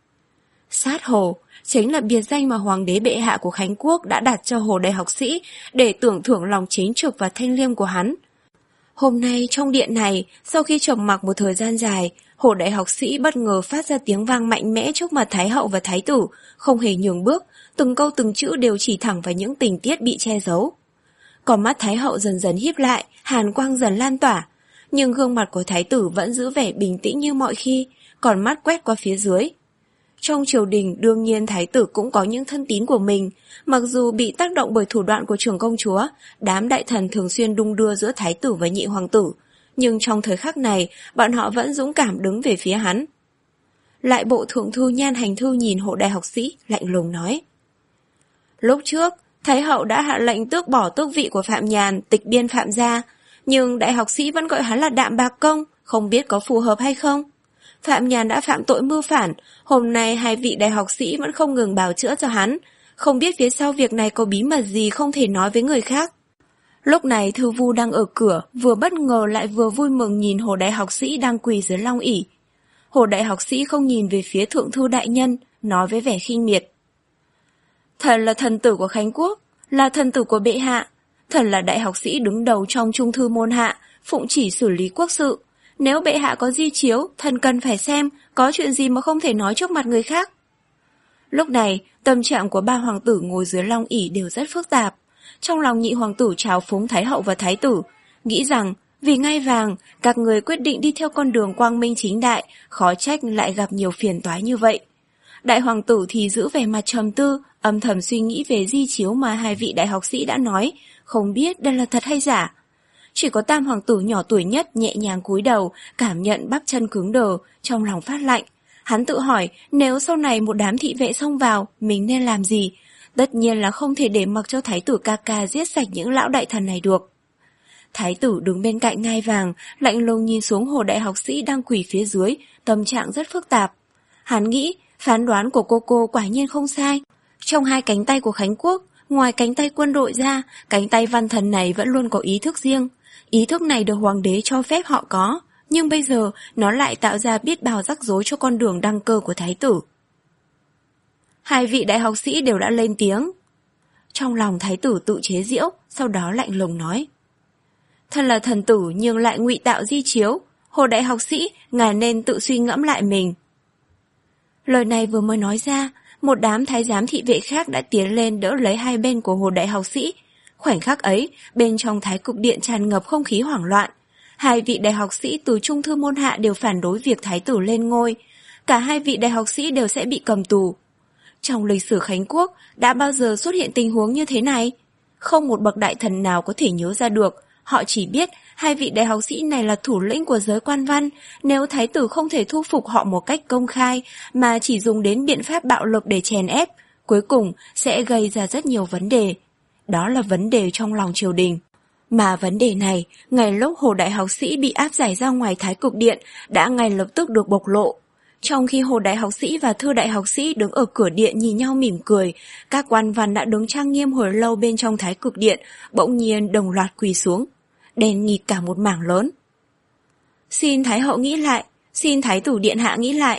Sát hồ chính là biệt danh mà Hoàng đế bệ hạ của Khánh Quốc đã đặt cho Hồ đại học sĩ để tưởng thưởng lòng chính trực và thanh liêm của hắn. Hôm nay trong điện này, sau khi trầm mặc một thời gian dài, Hồ đại học sĩ bất ngờ phát ra tiếng vang mạnh mẽ trước mặt Thái hậu và Thái tử, không hề nhường bước, từng câu từng chữ đều chỉ thẳng vào những tình tiết bị che giấu. Còn mắt Thái hậu dần dần híp lại, hàn quang dần lan tỏa, nhưng gương mặt của Thái tử vẫn giữ vẻ bình tĩnh như mọi khi, còn mắt quét qua phía dưới. Trong triều đình đương nhiên Thái tử cũng có những thân tín của mình, mặc dù bị tác động bởi thủ đoạn của trưởng công chúa, đám đại thần thường xuyên đung đưa giữa Thái tử và nhị hoàng tử, nhưng trong thời khắc này, bọn họ vẫn dũng cảm đứng về phía hắn. Lại bộ thượng thư Nhan Hành Thư nhìn Hộ đại học sĩ, lạnh lùng nói. Lúc trước, Thái hậu đã hạ lệnh tước bỏ tước vị của Phạm Nhàn, tịch biên Phạm gia, nhưng đại học sĩ vẫn gọi hắn là Đạm Bạc Công, không biết có phù hợp hay không. Phạm Nhàn đã phạm tội mưu phản, hôm nay hai vị đại học sĩ vẫn không ngừng bào chữa cho hắn, không biết phía sau việc này có bí mật gì không thể nói với người khác. Lúc này Thư Vu đang ở cửa, vừa bất ngờ lại vừa vui mừng nhìn Hồ đại học sĩ đang quỳ dưới long ỷ. Hồ đại học sĩ không nhìn về phía thượng thư đại nhân, nói với vẻ khinh miệt. Thần là thần tử của Khánh Quốc, là thần tử của bệ hạ. Thần là đại học sĩ đứng đầu trong trung thư môn hạ, phụng chỉ xử lý quốc sự. Nếu bệ hạ có di chiếu, thần cần phải xem, có chuyện gì mà không thể nói trước mặt người khác. Lúc này, tâm trạng của ba hoàng tử ngồi dưới long ỷ đều rất phức tạp. Trong lòng nhị hoàng tử trào phúng Thái hậu và Thái tử, nghĩ rằng vì ngai vàng, các người quyết định đi theo con đường quang minh chính đại, khó trách lại gặp nhiều phiền toái như vậy. Đại hoàng tử thì giữ vẻ mặt trầm tư, âm thầm suy nghĩ về di chiếu mà hai vị đại học sĩ đã nói, không biết đây là thật hay giả. Chỉ có tam hoàng tử nhỏ tuổi nhất nhẹ nhàng cúi đầu, cảm nhận bắp chân cứng đờ, trong lòng phát lạnh. Hắn tự hỏi, nếu sau này một đám thị vệ xông vào, mình nên làm gì? Tất nhiên là không thể để mặc cho thái tử ca ca giết sạch những lão đại thần này được. Thái tử đứng bên cạnh ngai vàng, lạnh lùng nhìn xuống Hồ đại học sĩ đang quỳ phía dưới, tâm trạng rất phức tạp. Hắn nghĩ, phán đoán của cô cô quả nhiên không sai. Trong hai cánh tay của Khánh Quốc, ngoài cánh tay quân đội ra, cánh tay văn thần này vẫn luôn có ý thức riêng. Ý thức này được hoàng đế cho phép họ có, nhưng bây giờ nó lại tạo ra biết bao rắc rối cho con đường đăng cơ của thái tử. Hai vị đại học sĩ đều đã lên tiếng. Trong lòng thái tử tự chế giễu, sau đó lạnh lùng nói. Thân là thần tử nhưng lại ngụy tạo di chiếu, Hồ đại học sĩ, ngài nên tự suy ngẫm lại mình. Lời này vừa mới nói ra, một đám thái giám thị vệ khác đã tiến lên đỡ lấy hai bên của Hồ đại học sĩ. Khoảnh khắc ấy, bên trong thái cực điện tràn ngập không khí hoảng loạn. Hai vị đại học sĩ từ trung thư môn hạ đều phản đối việc thái tử lên ngôi. Cả hai vị đại học sĩ đều sẽ bị cầm tù. Trong lịch sử Khánh Quốc, đã bao giờ xuất hiện tình huống như thế này? Không một bậc đại thần nào có thể nhớ ra được. Họ chỉ biết hai vị đại học sĩ này là thủ lĩnh của giới quan văn. Nếu thái tử không thể thu phục họ một cách công khai, mà chỉ dùng đến biện pháp bạo lực để chèn ép, cuối cùng sẽ gây ra rất nhiều vấn đề. Đó là vấn đề trong lòng triều đình. Mà vấn đề này, ngay lúc Hồ đại học sĩ bị áp giải ra ngoài thái cực điện, đã ngay lập tức được bộc lộ. Trong khi Hồ đại học sĩ và Thư đại học sĩ đứng ở cửa điện nhìn nhau mỉm cười, các quan văn đã đứng trang nghiêm hồi lâu bên trong thái cực điện, bỗng nhiên đồng loạt quỳ xuống. đen nghịt cả một mảng lớn. Xin Thái hậu nghĩ lại, xin Thái tử điện hạ nghĩ lại.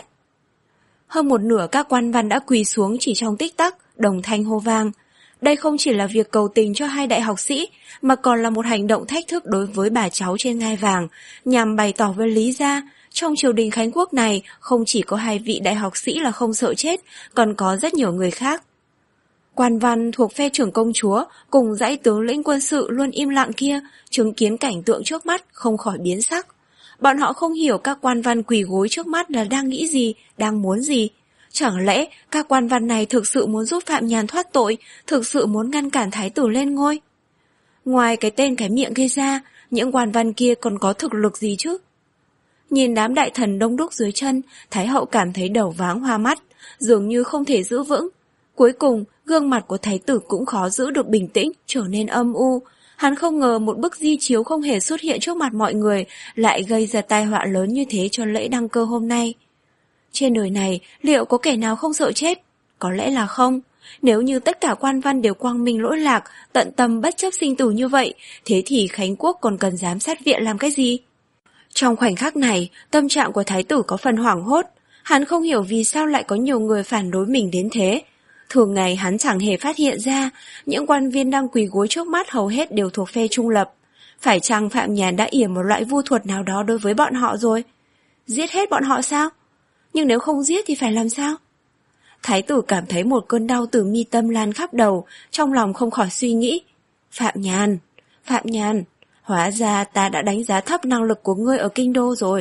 Hơn một nửa các quan văn đã quỳ xuống chỉ trong tích tắc, đồng thanh hô vang. Đây không chỉ là việc cầu tình cho hai đại học sĩ, mà còn là một hành động thách thức đối với bà cháu trên ngai vàng, nhằm bày tỏ với Lý gia, trong triều đình Khánh Quốc này không chỉ có hai vị đại học sĩ là không sợ chết, còn có rất nhiều người khác. Quan văn thuộc phe trưởng công chúa cùng dãy tướng lĩnh quân sự luôn im lặng kia, chứng kiến cảnh tượng trước mắt không khỏi biến sắc. Bọn họ không hiểu các quan văn quỳ gối trước mắt là đang nghĩ gì, đang muốn gì. Chẳng lẽ các quan văn này thực sự muốn giúp Phạm Nhàn thoát tội, thực sự muốn ngăn cản thái tử lên ngôi? Ngoài cái tên cái miệng gây ra, những quan văn kia còn có thực lực gì chứ? Nhìn đám đại thần đông đúc dưới chân, Thái hậu cảm thấy đầu váng hoa mắt, dường như không thể giữ vững. Cuối cùng, gương mặt của thái tử cũng khó giữ được bình tĩnh, trở nên âm u. Hắn không ngờ một bức di chiếu không hề xuất hiện trước mặt mọi người lại gây ra tai họa lớn như thế cho lễ đăng cơ hôm nay. Trên đời này, liệu có kẻ nào không sợ chết? Có lẽ là không. Nếu như tất cả quan văn đều quang minh lỗi lạc, tận tâm bất chấp sinh tử như vậy, thế thì Khánh Quốc còn cần giám sát viện làm cái gì? Trong khoảnh khắc này, tâm trạng của thái tử có phần hoảng hốt. Hắn không hiểu vì sao lại có nhiều người phản đối mình đến thế. Thường ngày hắn chẳng hề phát hiện ra, những quan viên đang quỳ gối trước mắt hầu hết đều thuộc phe trung lập. Phải chăng Phạm Nhàn đã yểm một loại vu thuật nào đó đối với bọn họ rồi? Giết hết bọn họ sao? Nhưng nếu không giết thì phải làm sao? Thái tử cảm thấy một cơn đau từ mi tâm lan khắp đầu, trong lòng không khỏi suy nghĩ. Phạm Nhàn, Phạm Nhàn, hóa ra ta đã đánh giá thấp năng lực của ngươi ở kinh đô rồi.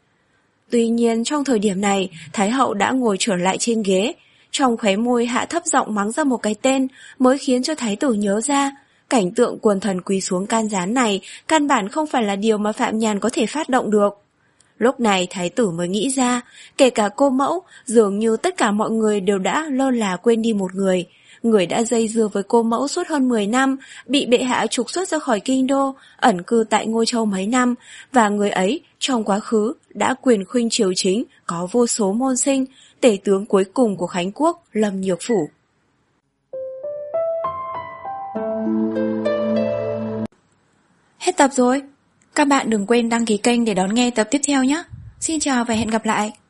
Tuy nhiên trong thời điểm này, Thái hậu đã ngồi trở lại trên ghế, trong khóe môi hạ thấp giọng mắng ra một cái tên mới khiến cho thái tử nhớ ra, cảnh tượng quần thần quỳ xuống can gián này căn bản không phải là điều mà Phạm Nhàn có thể phát động được. Lúc này thái tử mới nghĩ ra, kể cả cô mẫu, dường như tất cả mọi người đều đã lơ là quên đi một người. Người đã dây dưa với cô mẫu suốt hơn mười năm, bị bệ hạ trục xuất ra khỏi kinh đô, ẩn cư tại Ngôi Châu mấy năm, và người ấy trong quá khứ đã quyền khuynh triều chính, có vô số môn sinh, tể tướng cuối cùng của Khánh Quốc, Lâm Nhược Phủ. Hết tập rồi. Các bạn đừng quên đăng ký kênh để đón nghe tập tiếp theo nhé. Xin chào và hẹn gặp lại.